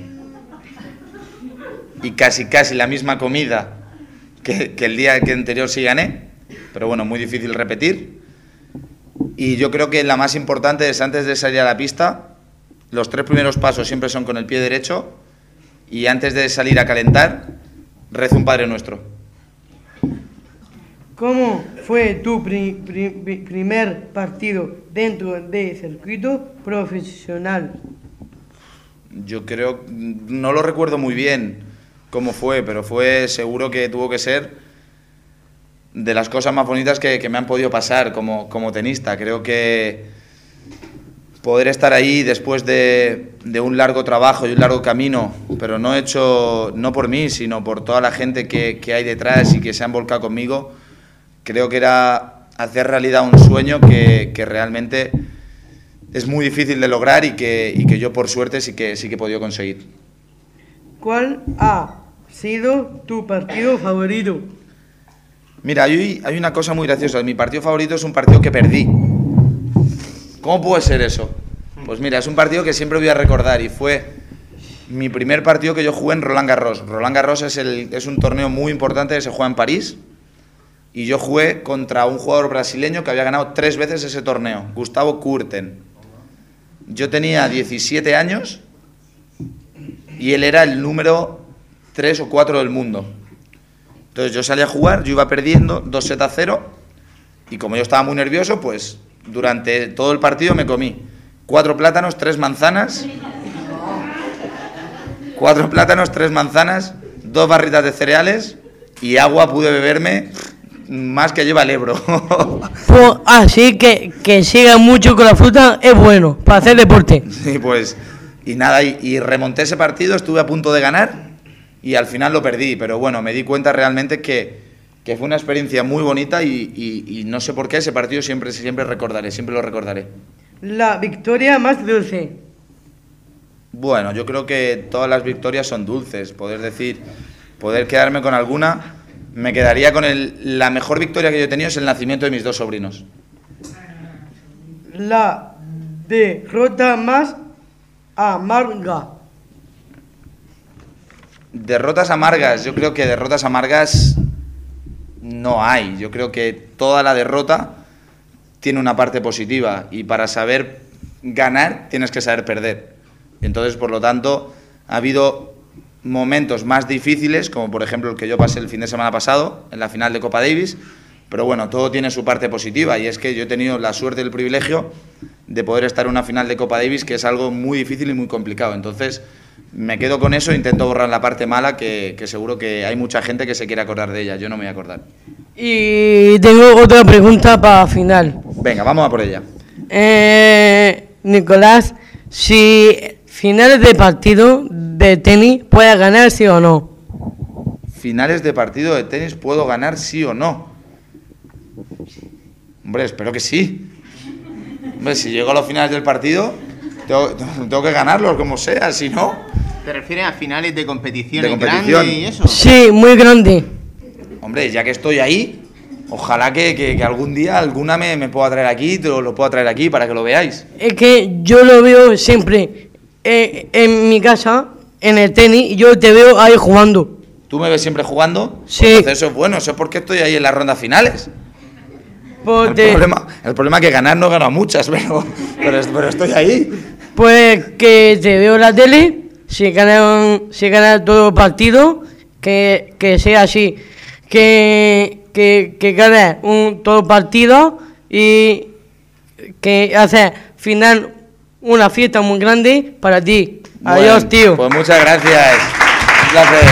[SPEAKER 2] y casi casi la misma comida que, que el día que anterior sí gané, pero bueno, muy difícil repetir. Y yo creo que la más importante es antes de salir a la pista, los tres primeros pasos siempre son con el pie derecho y antes de salir a calentar, rezo un Padre Nuestro.
[SPEAKER 6] ¿Cómo fue tu pri- pri- pri- primer partido dentro del circuito profesional?
[SPEAKER 2] Yo creo, no lo recuerdo muy bien cómo fue, pero fue seguro que tuvo que ser de las cosas más bonitas que, que me han podido pasar como, como tenista. Creo que poder estar ahí después de, de un largo trabajo y un largo camino, pero no hecho no por mí, sino por toda la gente que, que hay detrás y que se han volcado conmigo, creo que era hacer realidad un sueño que, que realmente es muy difícil de lograr y que, y que yo por suerte sí que, sí que he podido conseguir.
[SPEAKER 6] ¿Cuál ha sido tu partido favorito?
[SPEAKER 2] Mira, hay, hay una cosa muy graciosa. Mi partido favorito es un partido que perdí. ¿Cómo puede ser eso? Pues mira, es un partido que siempre voy a recordar y fue mi primer partido que yo jugué en Roland Garros. Roland Garros es, el, es un torneo muy importante que se juega en París y yo jugué contra un jugador brasileño que había ganado tres veces ese torneo, Gustavo Kuerten. Yo tenía diecisiete años y él era el número tres o cuatro del mundo. Entonces yo salí a jugar, yo iba perdiendo dos sets a cero y como yo estaba muy nervioso, pues durante todo el partido me comí cuatro plátanos, tres manzanas, cuatro plátanos, tres manzanas, dos barritas de cereales y agua pude beberme más que lleva el Ebro.
[SPEAKER 6] Pues así que, que siga mucho con la fruta es bueno para hacer deporte.
[SPEAKER 2] Sí, pues, y nada, y, y remonté ese partido, estuve a punto de ganar y al final lo perdí, pero bueno, me di cuenta realmente que, que fue una experiencia muy bonita y, y, y no sé por qué ese partido siempre, siempre recordaré, siempre lo recordaré.
[SPEAKER 6] La victoria más dulce.
[SPEAKER 2] Bueno, yo creo que todas las victorias son dulces, poder decir, poder quedarme con alguna, me quedaría con el, la mejor victoria que yo he tenido es el nacimiento de mis dos sobrinos.
[SPEAKER 6] La derrota más amarga.
[SPEAKER 2] Derrotas amargas, yo creo que derrotas amargas no hay. Yo creo que toda la derrota tiene una parte positiva y para saber ganar tienes que saber perder. Entonces, por lo tanto, ha habido momentos más difíciles, como por ejemplo el que yo pasé el fin de semana pasado, en la final de Copa Davis, pero bueno, todo tiene su parte positiva y es que yo he tenido la suerte y el privilegio de poder estar en una final de Copa Davis, que es algo muy difícil y muy complicado. Entonces, me quedo con eso e intento borrar la parte mala, que, que seguro que hay mucha gente que se quiere acordar de ella, yo no me voy a acordar.
[SPEAKER 6] Y tengo otra pregunta para final.
[SPEAKER 2] Venga, vamos a por ella.
[SPEAKER 6] Eh, Nicolás, si finales de partido de tenis puedes ganar sí o no.
[SPEAKER 2] Finales de partido de tenis, ¿puedo ganar sí o no? Hombre, espero que sí. Hombre, si llego a los finales del partido, tengo, tengo que ganarlos como sea, si no...
[SPEAKER 1] ¿Te refieres a finales de competiciones
[SPEAKER 2] De competición.
[SPEAKER 1] grandes y eso?
[SPEAKER 6] Sí, muy grande.
[SPEAKER 2] Hombre, ya que estoy ahí, ojalá que, que, que algún día alguna me, me pueda traer aquí, te lo, lo pueda traer aquí para que lo veáis.
[SPEAKER 6] Es que yo lo veo siempre eh, en mi casa, en el tenis, y yo te veo ahí jugando.
[SPEAKER 2] ¿Tú me ves siempre jugando?
[SPEAKER 6] Sí.
[SPEAKER 2] Pues entonces eso es bueno, eso es porque estoy ahí en las rondas finales. El
[SPEAKER 6] Porque,
[SPEAKER 2] problema, el problema es que ganar no gano muchas, pero, pero, pero estoy ahí.
[SPEAKER 6] pues que te veo en la tele, si ganan, si ganan todo el partido, que, que sea así, que, que, que ganes un todo partido y que hace final una fiesta muy grande para ti. Adiós,
[SPEAKER 2] Bueno,
[SPEAKER 6] tío.
[SPEAKER 2] Pues muchas gracias. Un placer.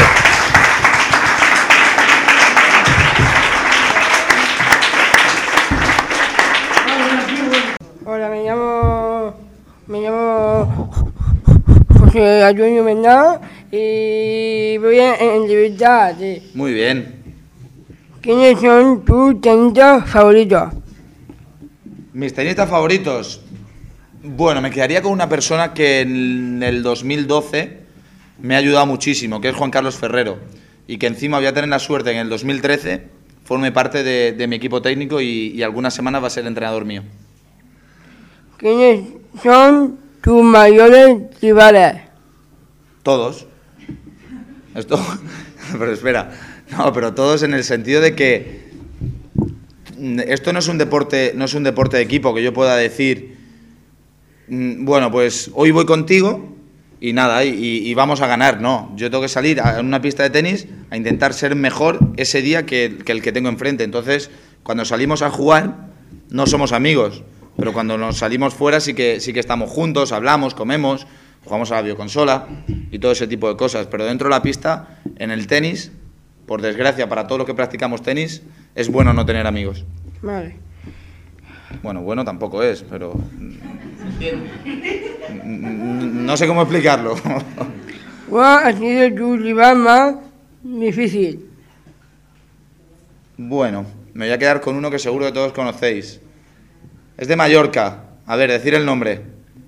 [SPEAKER 5] Hola, me llamo. Me llamo. José Antonio Mendá y voy a entrevistar.
[SPEAKER 2] Muy bien.
[SPEAKER 5] ¿Quiénes son tus tenistas favoritos?
[SPEAKER 2] Mis tenistas favoritos. Bueno, me quedaría con una persona que en el dos mil doce me ha ayudado muchísimo, que es Juan Carlos Ferrero. Y que encima voy a tener la suerte en el dos mil trece forme parte de, de mi equipo técnico y, y algunas semanas va a ser entrenador mío.
[SPEAKER 5] ¿Quiénes son tus mayores rivales?
[SPEAKER 2] Todos. Esto, pero espera, no, pero todos en el sentido de que esto no es un deporte, no es un deporte de equipo que yo pueda decir, bueno, pues hoy voy contigo y nada, y, y vamos a ganar, no. Yo tengo que salir a una pista de tenis a intentar ser mejor ese día que, que el que tengo enfrente. Entonces, cuando salimos a jugar, no somos amigos, pero cuando nos salimos fuera sí que, sí que estamos juntos, hablamos, comemos, jugamos a la videoconsola y todo ese tipo de cosas. Pero dentro de la pista, en el tenis, por desgracia, para todos los que practicamos tenis, es bueno no tener amigos.
[SPEAKER 5] Vale.
[SPEAKER 2] Bueno, bueno tampoco es, pero... No sé cómo explicarlo.
[SPEAKER 5] ¿Cuál ha sido tu rival más difícil?
[SPEAKER 2] Bueno, me voy a quedar con uno que seguro que todos conocéis. Es de Mallorca. A ver, decir el nombre.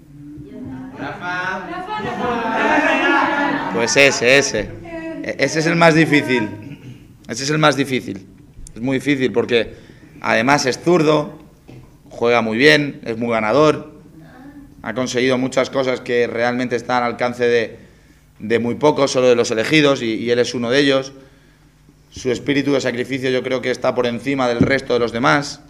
[SPEAKER 2] Pues ese, ese. Ese es el más difícil. Ese es el más difícil. Es muy difícil porque además es zurdo, juega muy bien, es muy ganador, ha conseguido muchas cosas que realmente están al alcance de, de muy pocos, solo de los elegidos, y, y él es uno de ellos. Su espíritu de sacrificio yo creo que está por encima del resto de los demás.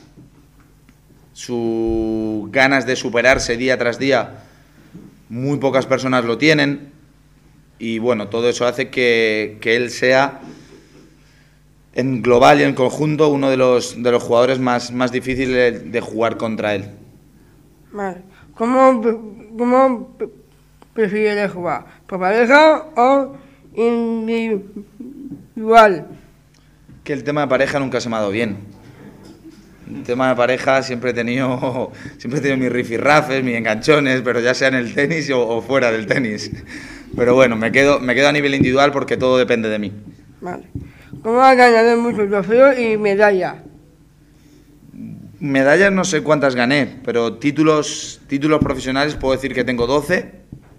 [SPEAKER 2] Sus ganas de superarse día tras día, muy pocas personas lo tienen. Y bueno, todo eso hace que, que él sea, en global y en conjunto, uno de los, de los jugadores más, más difíciles de jugar contra él.
[SPEAKER 5] Vale. ¿Cómo, cómo prefieres jugar? ¿Por pareja o individual?
[SPEAKER 2] Que el tema de pareja nunca se me ha dado bien. El tema de pareja siempre he tenido, siempre he tenido mis rifirrafes, mis enganchones, pero ya sea en el tenis o, o fuera del tenis. Pero bueno, me quedo, me quedo a nivel individual porque todo depende de mí.
[SPEAKER 5] Vale. ¿Cómo has ganado muchos trofeos y medallas?
[SPEAKER 2] Medallas no sé cuántas gané, pero títulos, títulos profesionales puedo decir que tengo doce.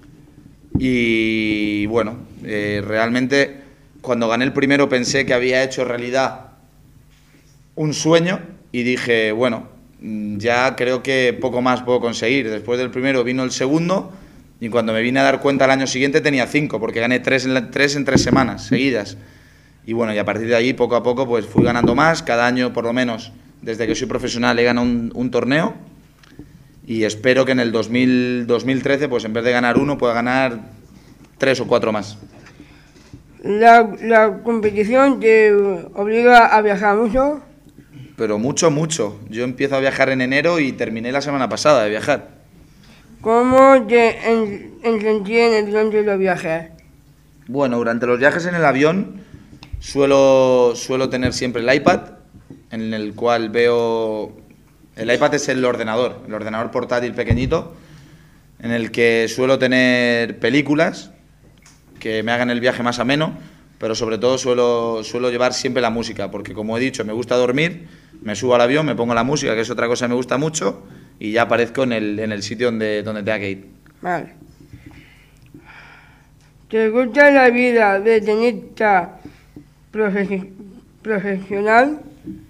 [SPEAKER 2] Y bueno, eh, realmente cuando gané el primero pensé que había hecho realidad un sueño y dije, bueno, ya creo que poco más puedo conseguir. Después del primero vino el segundo y cuando me vine a dar cuenta al año siguiente tenía cinco, porque gané tres en, la, tres en tres semanas seguidas. Y bueno, y a partir de ahí, poco a poco, pues fui ganando más. Cada año, por lo menos, desde que soy profesional, he ganado un, un torneo. Y espero que en el dos mil, dos mil trece, pues en vez de ganar uno, pueda ganar tres o cuatro más.
[SPEAKER 5] ¿La, la competición te obliga a viajar mucho?
[SPEAKER 2] Pero mucho, mucho. Yo empiezo a viajar en enero y terminé la semana pasada de viajar.
[SPEAKER 5] ¿Cómo te en, entretienes durante los viajes?
[SPEAKER 2] Bueno, durante los viajes en el avión suelo, suelo tener siempre el iPad, en el cual veo... El iPad es el ordenador, el ordenador portátil pequeñito, en el que suelo tener películas que me hagan el viaje más ameno, pero sobre todo suelo, suelo llevar siempre la música, porque como he dicho, me gusta dormir, me subo al avión, me pongo la música, que es otra cosa que me gusta mucho, y ya aparezco en el, en el sitio donde, donde tenga que ir.
[SPEAKER 5] Vale. ¿Te gusta la vida de tenista profe profesional?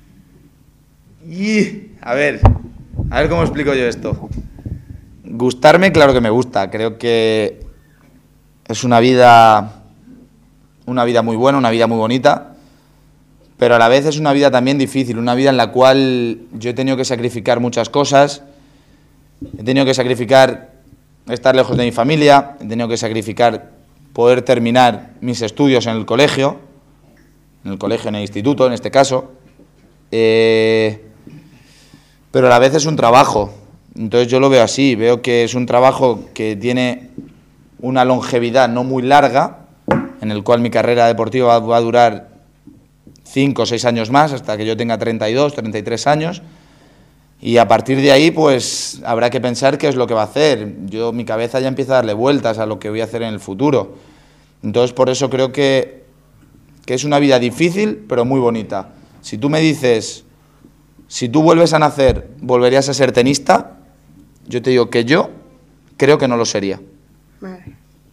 [SPEAKER 2] Y, a ver, a ver cómo explico yo esto. Gustarme, claro que me gusta. Creo que es una vida, una vida muy buena, una vida muy bonita, pero a la vez es una vida también difícil, una vida en la cual yo he tenido que sacrificar muchas cosas. He tenido que sacrificar estar lejos de mi familia, he tenido que sacrificar poder terminar mis estudios en el colegio, en el colegio, en el instituto, en este caso. Eh, pero a la vez es un trabajo. Entonces yo lo veo así, veo que es un trabajo que tiene una longevidad no muy larga, en el cual mi carrera deportiva va a durar cinco o seis años más, hasta que yo tenga treinta y dos, treinta y tres años, y a partir de ahí pues habrá que pensar qué es lo que va a hacer. Yo, mi cabeza ya empieza a darle vueltas a lo que voy a hacer en el futuro. Entonces por eso creo que, que es una vida difícil, pero muy bonita. Si tú me dices, si tú vuelves a nacer, ¿volverías a ser tenista? Yo te digo que yo creo que no lo sería.
[SPEAKER 5] Vale.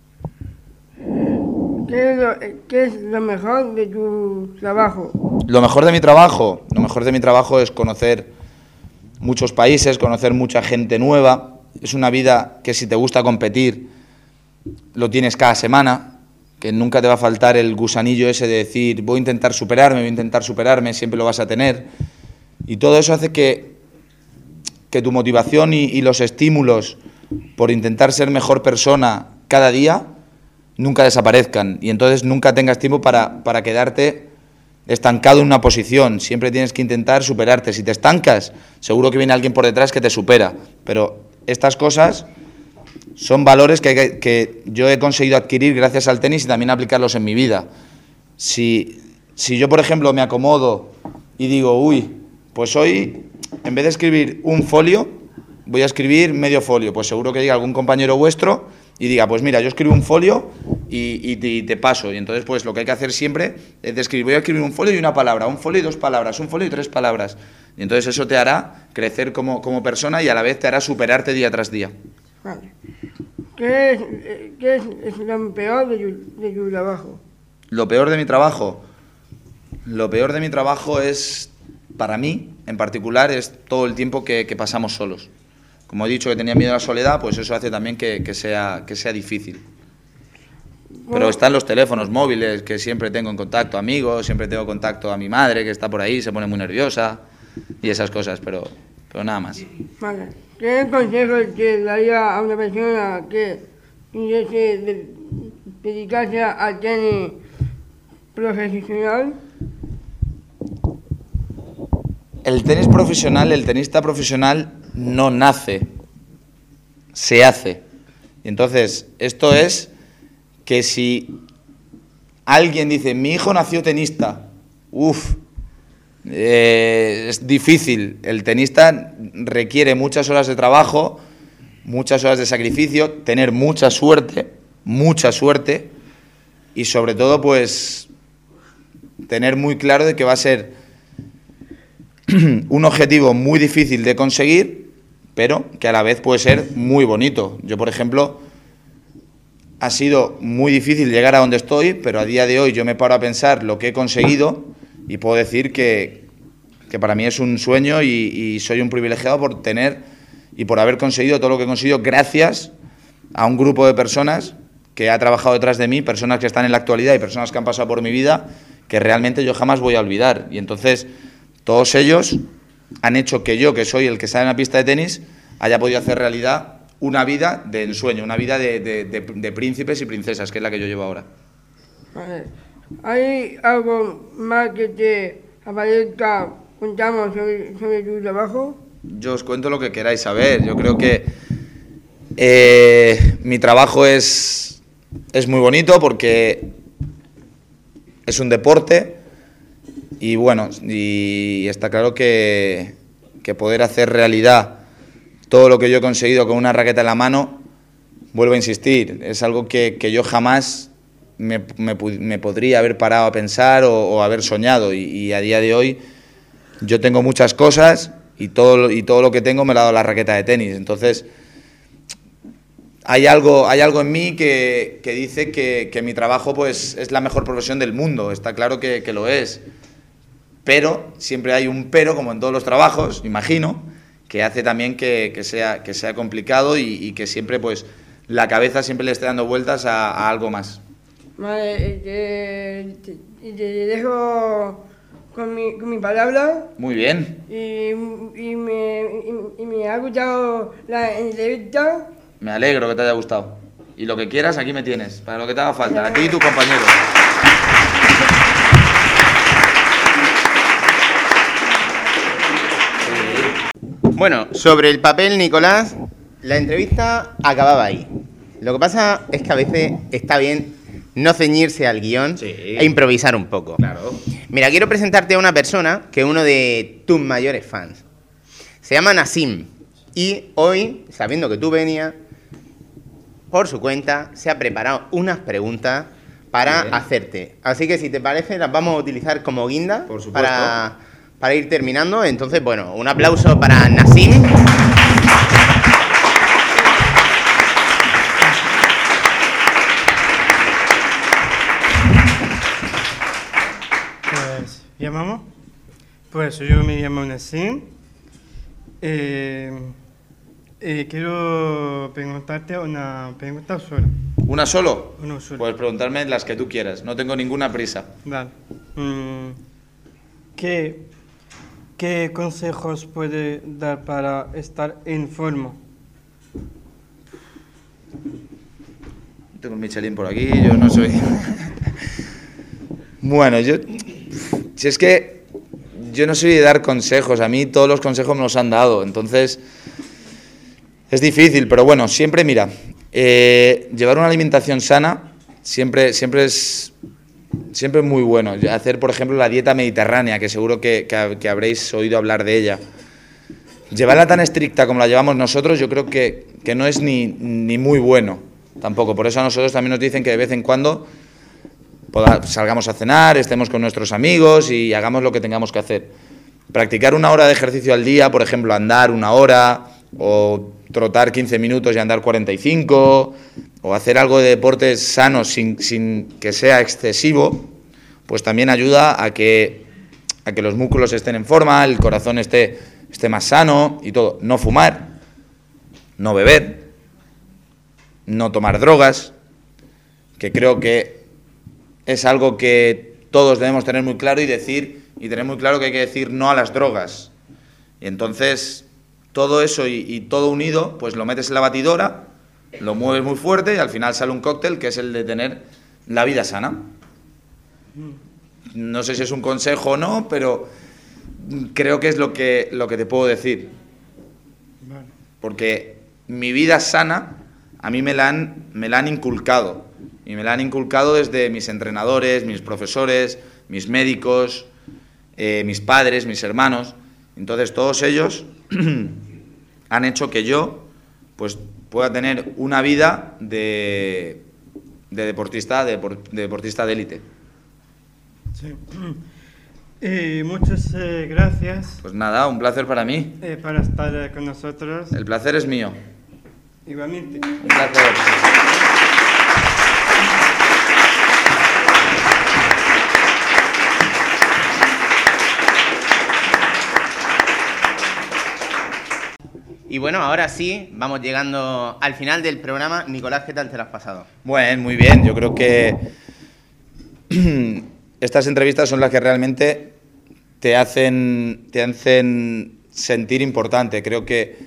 [SPEAKER 5] ¿Qué es, lo, ¿Qué es lo mejor de tu trabajo?
[SPEAKER 2] Lo mejor de mi trabajo, lo mejor de mi trabajo es conocer muchos países, conocer mucha gente nueva. Es una vida que si te gusta competir, lo tienes cada semana, que nunca te va a faltar el gusanillo ese de decir voy a intentar superarme, voy a intentar superarme, siempre lo vas a tener. Y todo eso hace que, que tu motivación y, y los estímulos por intentar ser mejor persona cada día nunca desaparezcan y entonces nunca tengas tiempo para, para quedarte estancado en una posición. Siempre tienes que intentar superarte. Si te estancas, seguro que viene alguien por detrás que te supera. Pero estas cosas son valores que, que, que yo he conseguido adquirir gracias al tenis y también aplicarlos en mi vida. Si, si yo, por ejemplo, me acomodo y digo, uy, pues hoy, en vez de escribir un folio, voy a escribir medio folio, pues seguro que llega algún compañero vuestro y diga, pues mira, yo escribo un folio y, y, te, y te paso. Y entonces, pues lo que hay que hacer siempre es de escribir, voy a escribir un folio y una palabra, un folio y dos palabras, un folio y tres palabras. Y entonces eso te hará crecer como, como persona y a la vez te hará superarte día tras día.
[SPEAKER 3] Vale. ¿Qué es, qué es, es lo peor de tu, de tu trabajo?
[SPEAKER 2] Lo peor de mi trabajo. Lo peor de mi trabajo es, para mí, en particular, es todo el tiempo que, que pasamos solos. Como he dicho que tenía miedo a la soledad, pues eso hace también que, que, sea, que sea difícil. Pero están los teléfonos móviles, que siempre tengo en contacto amigos, siempre tengo contacto a mi madre, que está por ahí, se pone muy nerviosa, y esas cosas, pero, pero nada más.
[SPEAKER 3] Vale. ¿Qué consejos te daría a una persona que quisiese de, dedicarse al tenis profesional?
[SPEAKER 2] El tenis profesional, el tenista profesional no nace, se hace. Entonces, esto es que si alguien dice, mi hijo nació tenista, uff, eh, es difícil. El tenista requiere muchas horas de trabajo, muchas horas de sacrificio, tener mucha suerte, mucha suerte, y sobre todo, pues, tener muy claro de que va a ser un objetivo muy difícil de conseguir, pero que a la vez puede ser muy bonito. Yo, por ejemplo, ha sido muy difícil llegar a donde estoy, pero a día de hoy yo me paro a pensar lo que he conseguido y puedo decir que, que para mí es un sueño y, y soy un privilegiado por tener y por haber conseguido todo lo que he conseguido gracias a un grupo de personas que ha trabajado detrás de mí, personas que están en la actualidad y personas que han pasado por mi vida, que realmente yo jamás voy a olvidar. Y entonces todos ellos han hecho que yo, que soy el que sale en la pista de tenis, haya podido hacer realidad una vida de ensueño, una vida de, de, de, de príncipes y princesas, que es la que yo llevo ahora.
[SPEAKER 3] Vale. ¿Hay algo más que te aparezca, contamos sobre, sobre tu trabajo?
[SPEAKER 2] Yo os cuento lo que queráis saber. Yo creo que eh, mi trabajo es, es muy bonito porque es un deporte y bueno, y está claro que, que poder hacer realidad todo lo que yo he conseguido con una raqueta en la mano, vuelvo a insistir, es algo que, que yo jamás me, me, me podría haber parado a pensar o, o haber soñado y, y a día de hoy yo tengo muchas cosas y todo, y todo lo que tengo me lo ha dado la raqueta de tenis. Entonces hay algo, hay algo en mí que, que dice que, que mi trabajo pues, es la mejor profesión del mundo, está claro que, que lo es, pero siempre hay un pero, como en todos los trabajos, imagino, que hace también que, que, sea, que sea complicado y, y que siempre pues la cabeza siempre le esté dando vueltas a, a algo más.
[SPEAKER 3] Vale, te, te, te dejo con mi, con mi palabra.
[SPEAKER 2] Muy bien.
[SPEAKER 3] Y, y, me, y, y me ha gustado la entrevista.
[SPEAKER 2] Me alegro que te haya gustado. Y lo que quieras, aquí me tienes, para lo que te haga falta, a ti y tu compañero.
[SPEAKER 1] Bueno, sobre el papel, Nicolás, la entrevista acababa ahí. Lo que pasa es que a veces está bien no ceñirse al guión sí. e improvisar un poco.
[SPEAKER 2] Claro.
[SPEAKER 1] Mira, quiero presentarte a una persona que es uno de tus mayores fans. Se llama Nassim. Y hoy, sabiendo que tú venías, por su cuenta, se ha preparado unas preguntas para bien. hacerte. Así que si te parece, las vamos a utilizar como guinda
[SPEAKER 2] por supuesto.
[SPEAKER 1] para... para ir terminando. Entonces, bueno, un aplauso para Nassim.
[SPEAKER 8] Pues, ¿llamamos? Pues yo me llamo Nassim. Eh, eh, quiero preguntarte una pregunta sola.
[SPEAKER 2] ¿Una solo?
[SPEAKER 8] Una sola.
[SPEAKER 2] Puedes preguntarme las que tú quieras, no tengo ninguna prisa.
[SPEAKER 8] Vale. Mm, ¿qué, ¿Qué consejos puede dar para estar en forma?
[SPEAKER 2] Tengo el Michelin por aquí, yo no soy... Bueno, yo... Si es que yo no soy de dar consejos, a mí todos los consejos me los han dado, entonces es difícil, pero bueno, siempre, mira, eh, llevar una alimentación sana siempre, siempre es... Siempre es muy bueno. Hacer, por ejemplo, la dieta mediterránea, que seguro que, que, que habréis oído hablar de ella. Llevarla tan estricta como la llevamos nosotros, yo creo que, que no es ni, ni muy bueno tampoco. Por eso a nosotros también nos dicen que de vez en cuando poda, salgamos a cenar, estemos con nuestros amigos y hagamos lo que tengamos que hacer. Practicar una hora de ejercicio al día, por ejemplo, andar una hora, o trotar quince minutos y andar cuarenta y cinco, o hacer algo de deportes sanos sin, sin que sea excesivo, pues también ayuda a que, a que los músculos estén en forma, el corazón esté, esté más sano y todo. No fumar, no beber, no tomar drogas, que creo que es algo que todos debemos tener muy claro y decir, y tener muy claro que hay que decir no a las drogas. Y entonces todo eso y, y todo unido, pues lo metes en la batidora, lo mueves muy fuerte y al final sale un cóctel que es el de tener la vida sana. No sé si es un consejo o no, pero creo que es lo que, lo que te puedo decir. Porque mi vida sana a mí me la han, me la han inculcado. Y me la han inculcado desde mis entrenadores, mis profesores, mis médicos, eh, mis padres, mis hermanos. Entonces todos ellos han hecho que yo pues pueda tener una vida de, de deportista, de, de deportista de élite.
[SPEAKER 8] Sí. Y muchas eh, gracias.
[SPEAKER 2] Pues nada, un placer para mí.
[SPEAKER 8] Eh, para estar eh, con nosotros.
[SPEAKER 2] El placer es mío.
[SPEAKER 8] Igualmente.
[SPEAKER 2] Un placer.
[SPEAKER 1] Y bueno, ahora sí, vamos llegando al final del programa. Nicolás, ¿qué tal te lo has pasado?
[SPEAKER 2] Bueno, muy bien. Yo creo que estas entrevistas son las que realmente te hacen, te hacen sentir importante. Creo que,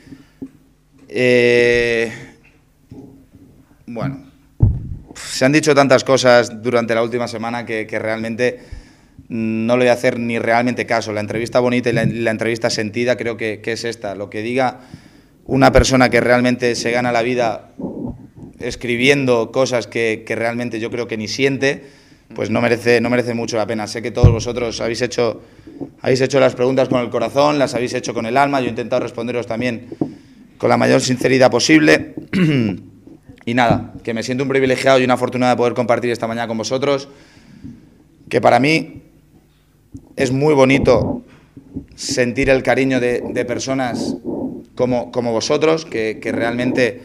[SPEAKER 2] eh, bueno, se han dicho tantas cosas durante la última semana que, que realmente no le voy a hacer ni realmente caso. La entrevista bonita y la, la entrevista sentida creo que, que es esta. Lo que diga una persona que realmente se gana la vida escribiendo cosas que, que realmente yo creo que ni siente, pues no merece, no merece mucho la pena. Sé que todos vosotros habéis hecho, habéis hecho las preguntas con el corazón, las habéis hecho con el alma, yo he intentado responderos también con la mayor sinceridad posible. Y nada, que me siento un privilegiado y una afortunada de poder compartir esta mañana con vosotros, que para mí es muy bonito sentir el cariño de, de personas como, como vosotros, que, que realmente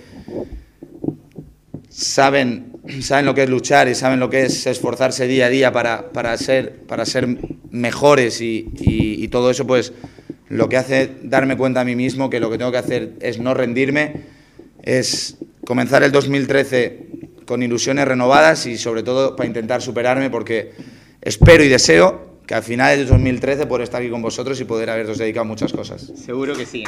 [SPEAKER 2] saben, saben lo que es luchar y saben lo que es esforzarse día a día para, para, ser, para ser mejores y, y, y todo eso, pues lo que hace darme cuenta a mí mismo que lo que tengo que hacer es no rendirme, es comenzar el dos mil trece con ilusiones renovadas y sobre todo para intentar superarme, porque espero y deseo que al final del dos mil trece poder estar aquí con vosotros y poder haberos dedicado a muchas cosas.
[SPEAKER 1] Seguro que sí.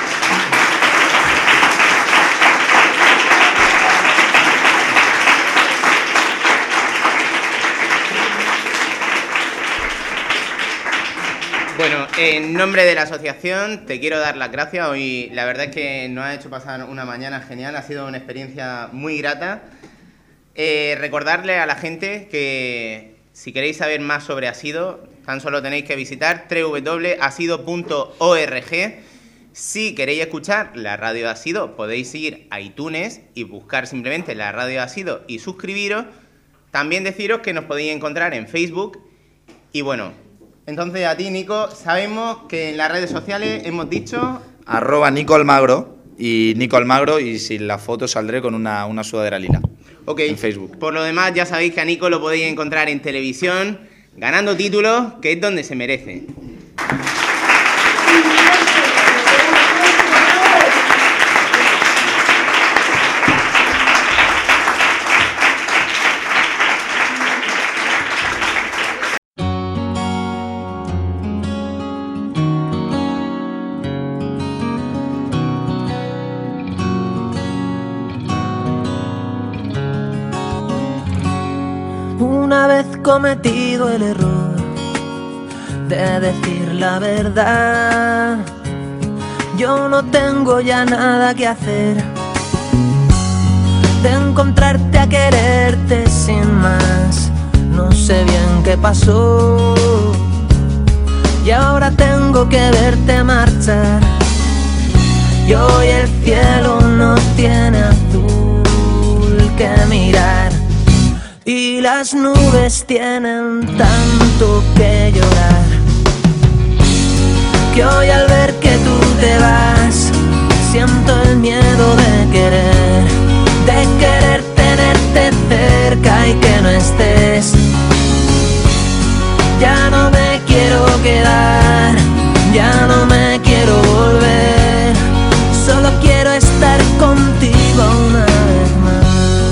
[SPEAKER 1] Bueno, en nombre de la asociación te quiero dar las gracias. Hoy la verdad es que nos ha hecho pasar una mañana genial, ha sido una experiencia muy grata. Eh, recordarle a la gente que si queréis saber más sobre Asido, tan solo tenéis que visitar doble u doble u doble u punto asido punto org. Si queréis escuchar la radio de Asido, podéis ir a iTunes y buscar simplemente la radio de Asido y suscribiros. También deciros que nos podéis encontrar en Facebook. Y bueno, entonces a ti, Nico, sabemos que en las redes sociales hemos dicho...
[SPEAKER 2] Arroba Nico Almagro y Nico Almagro, y sin la foto saldré con una, una sudadera lila.
[SPEAKER 1] Ok,
[SPEAKER 2] en Facebook.
[SPEAKER 1] Por lo demás ya sabéis que a Nico lo podéis encontrar en televisión, ganando títulos, que es donde se merece.
[SPEAKER 9] Una vez cometido el error de decir la verdad, yo no tengo ya nada que hacer, de encontrarte a quererte sin más. No sé bien qué pasó y ahora tengo que verte marchar. Y hoy el cielo no tiene azul que mirar y las nubes tienen tanto que llorar, que hoy al ver que tú te vas siento el miedo de querer, de querer tenerte cerca y que no estés. Ya no me quiero quedar, ya no me quiero volver, solo quiero estar contigo una vez más.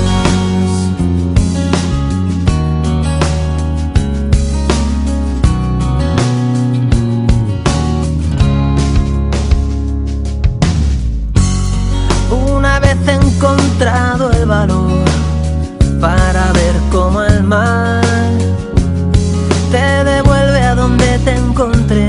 [SPEAKER 9] Una vez he encontrado el valor para ver cómo el mar te devuelve a donde te encontré,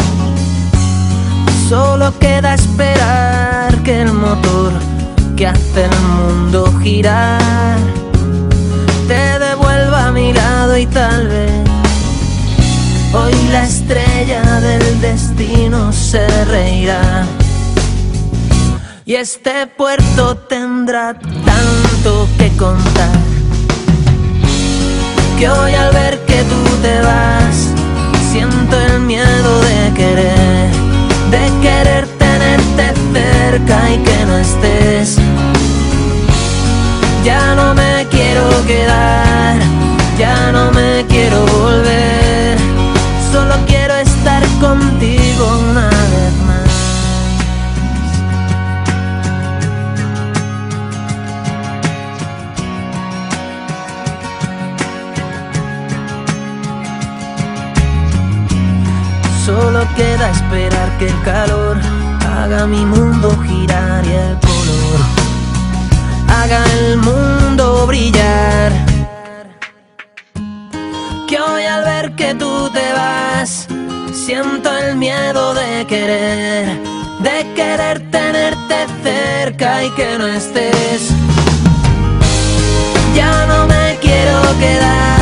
[SPEAKER 9] solo queda esperar que el motor que hace el mundo girar te devuelva a mi lado y tal vez hoy la estrella del destino se reirá. Y este puerto tendrá tanto que contar, que hoy al ver que tú te vas siento el miedo de querer, de querer tenerte cerca y que no estés. Ya no me quiero quedar, ya no me quiero volver, solo quiero estar contigo una vez más. Solo queda esperar que el calor haga mi mundo girar y el color haga el mundo brillar. Que hoy al ver que tú te vas siento el miedo de querer, de querer tenerte cerca y que no estés. Ya no me quiero quedar,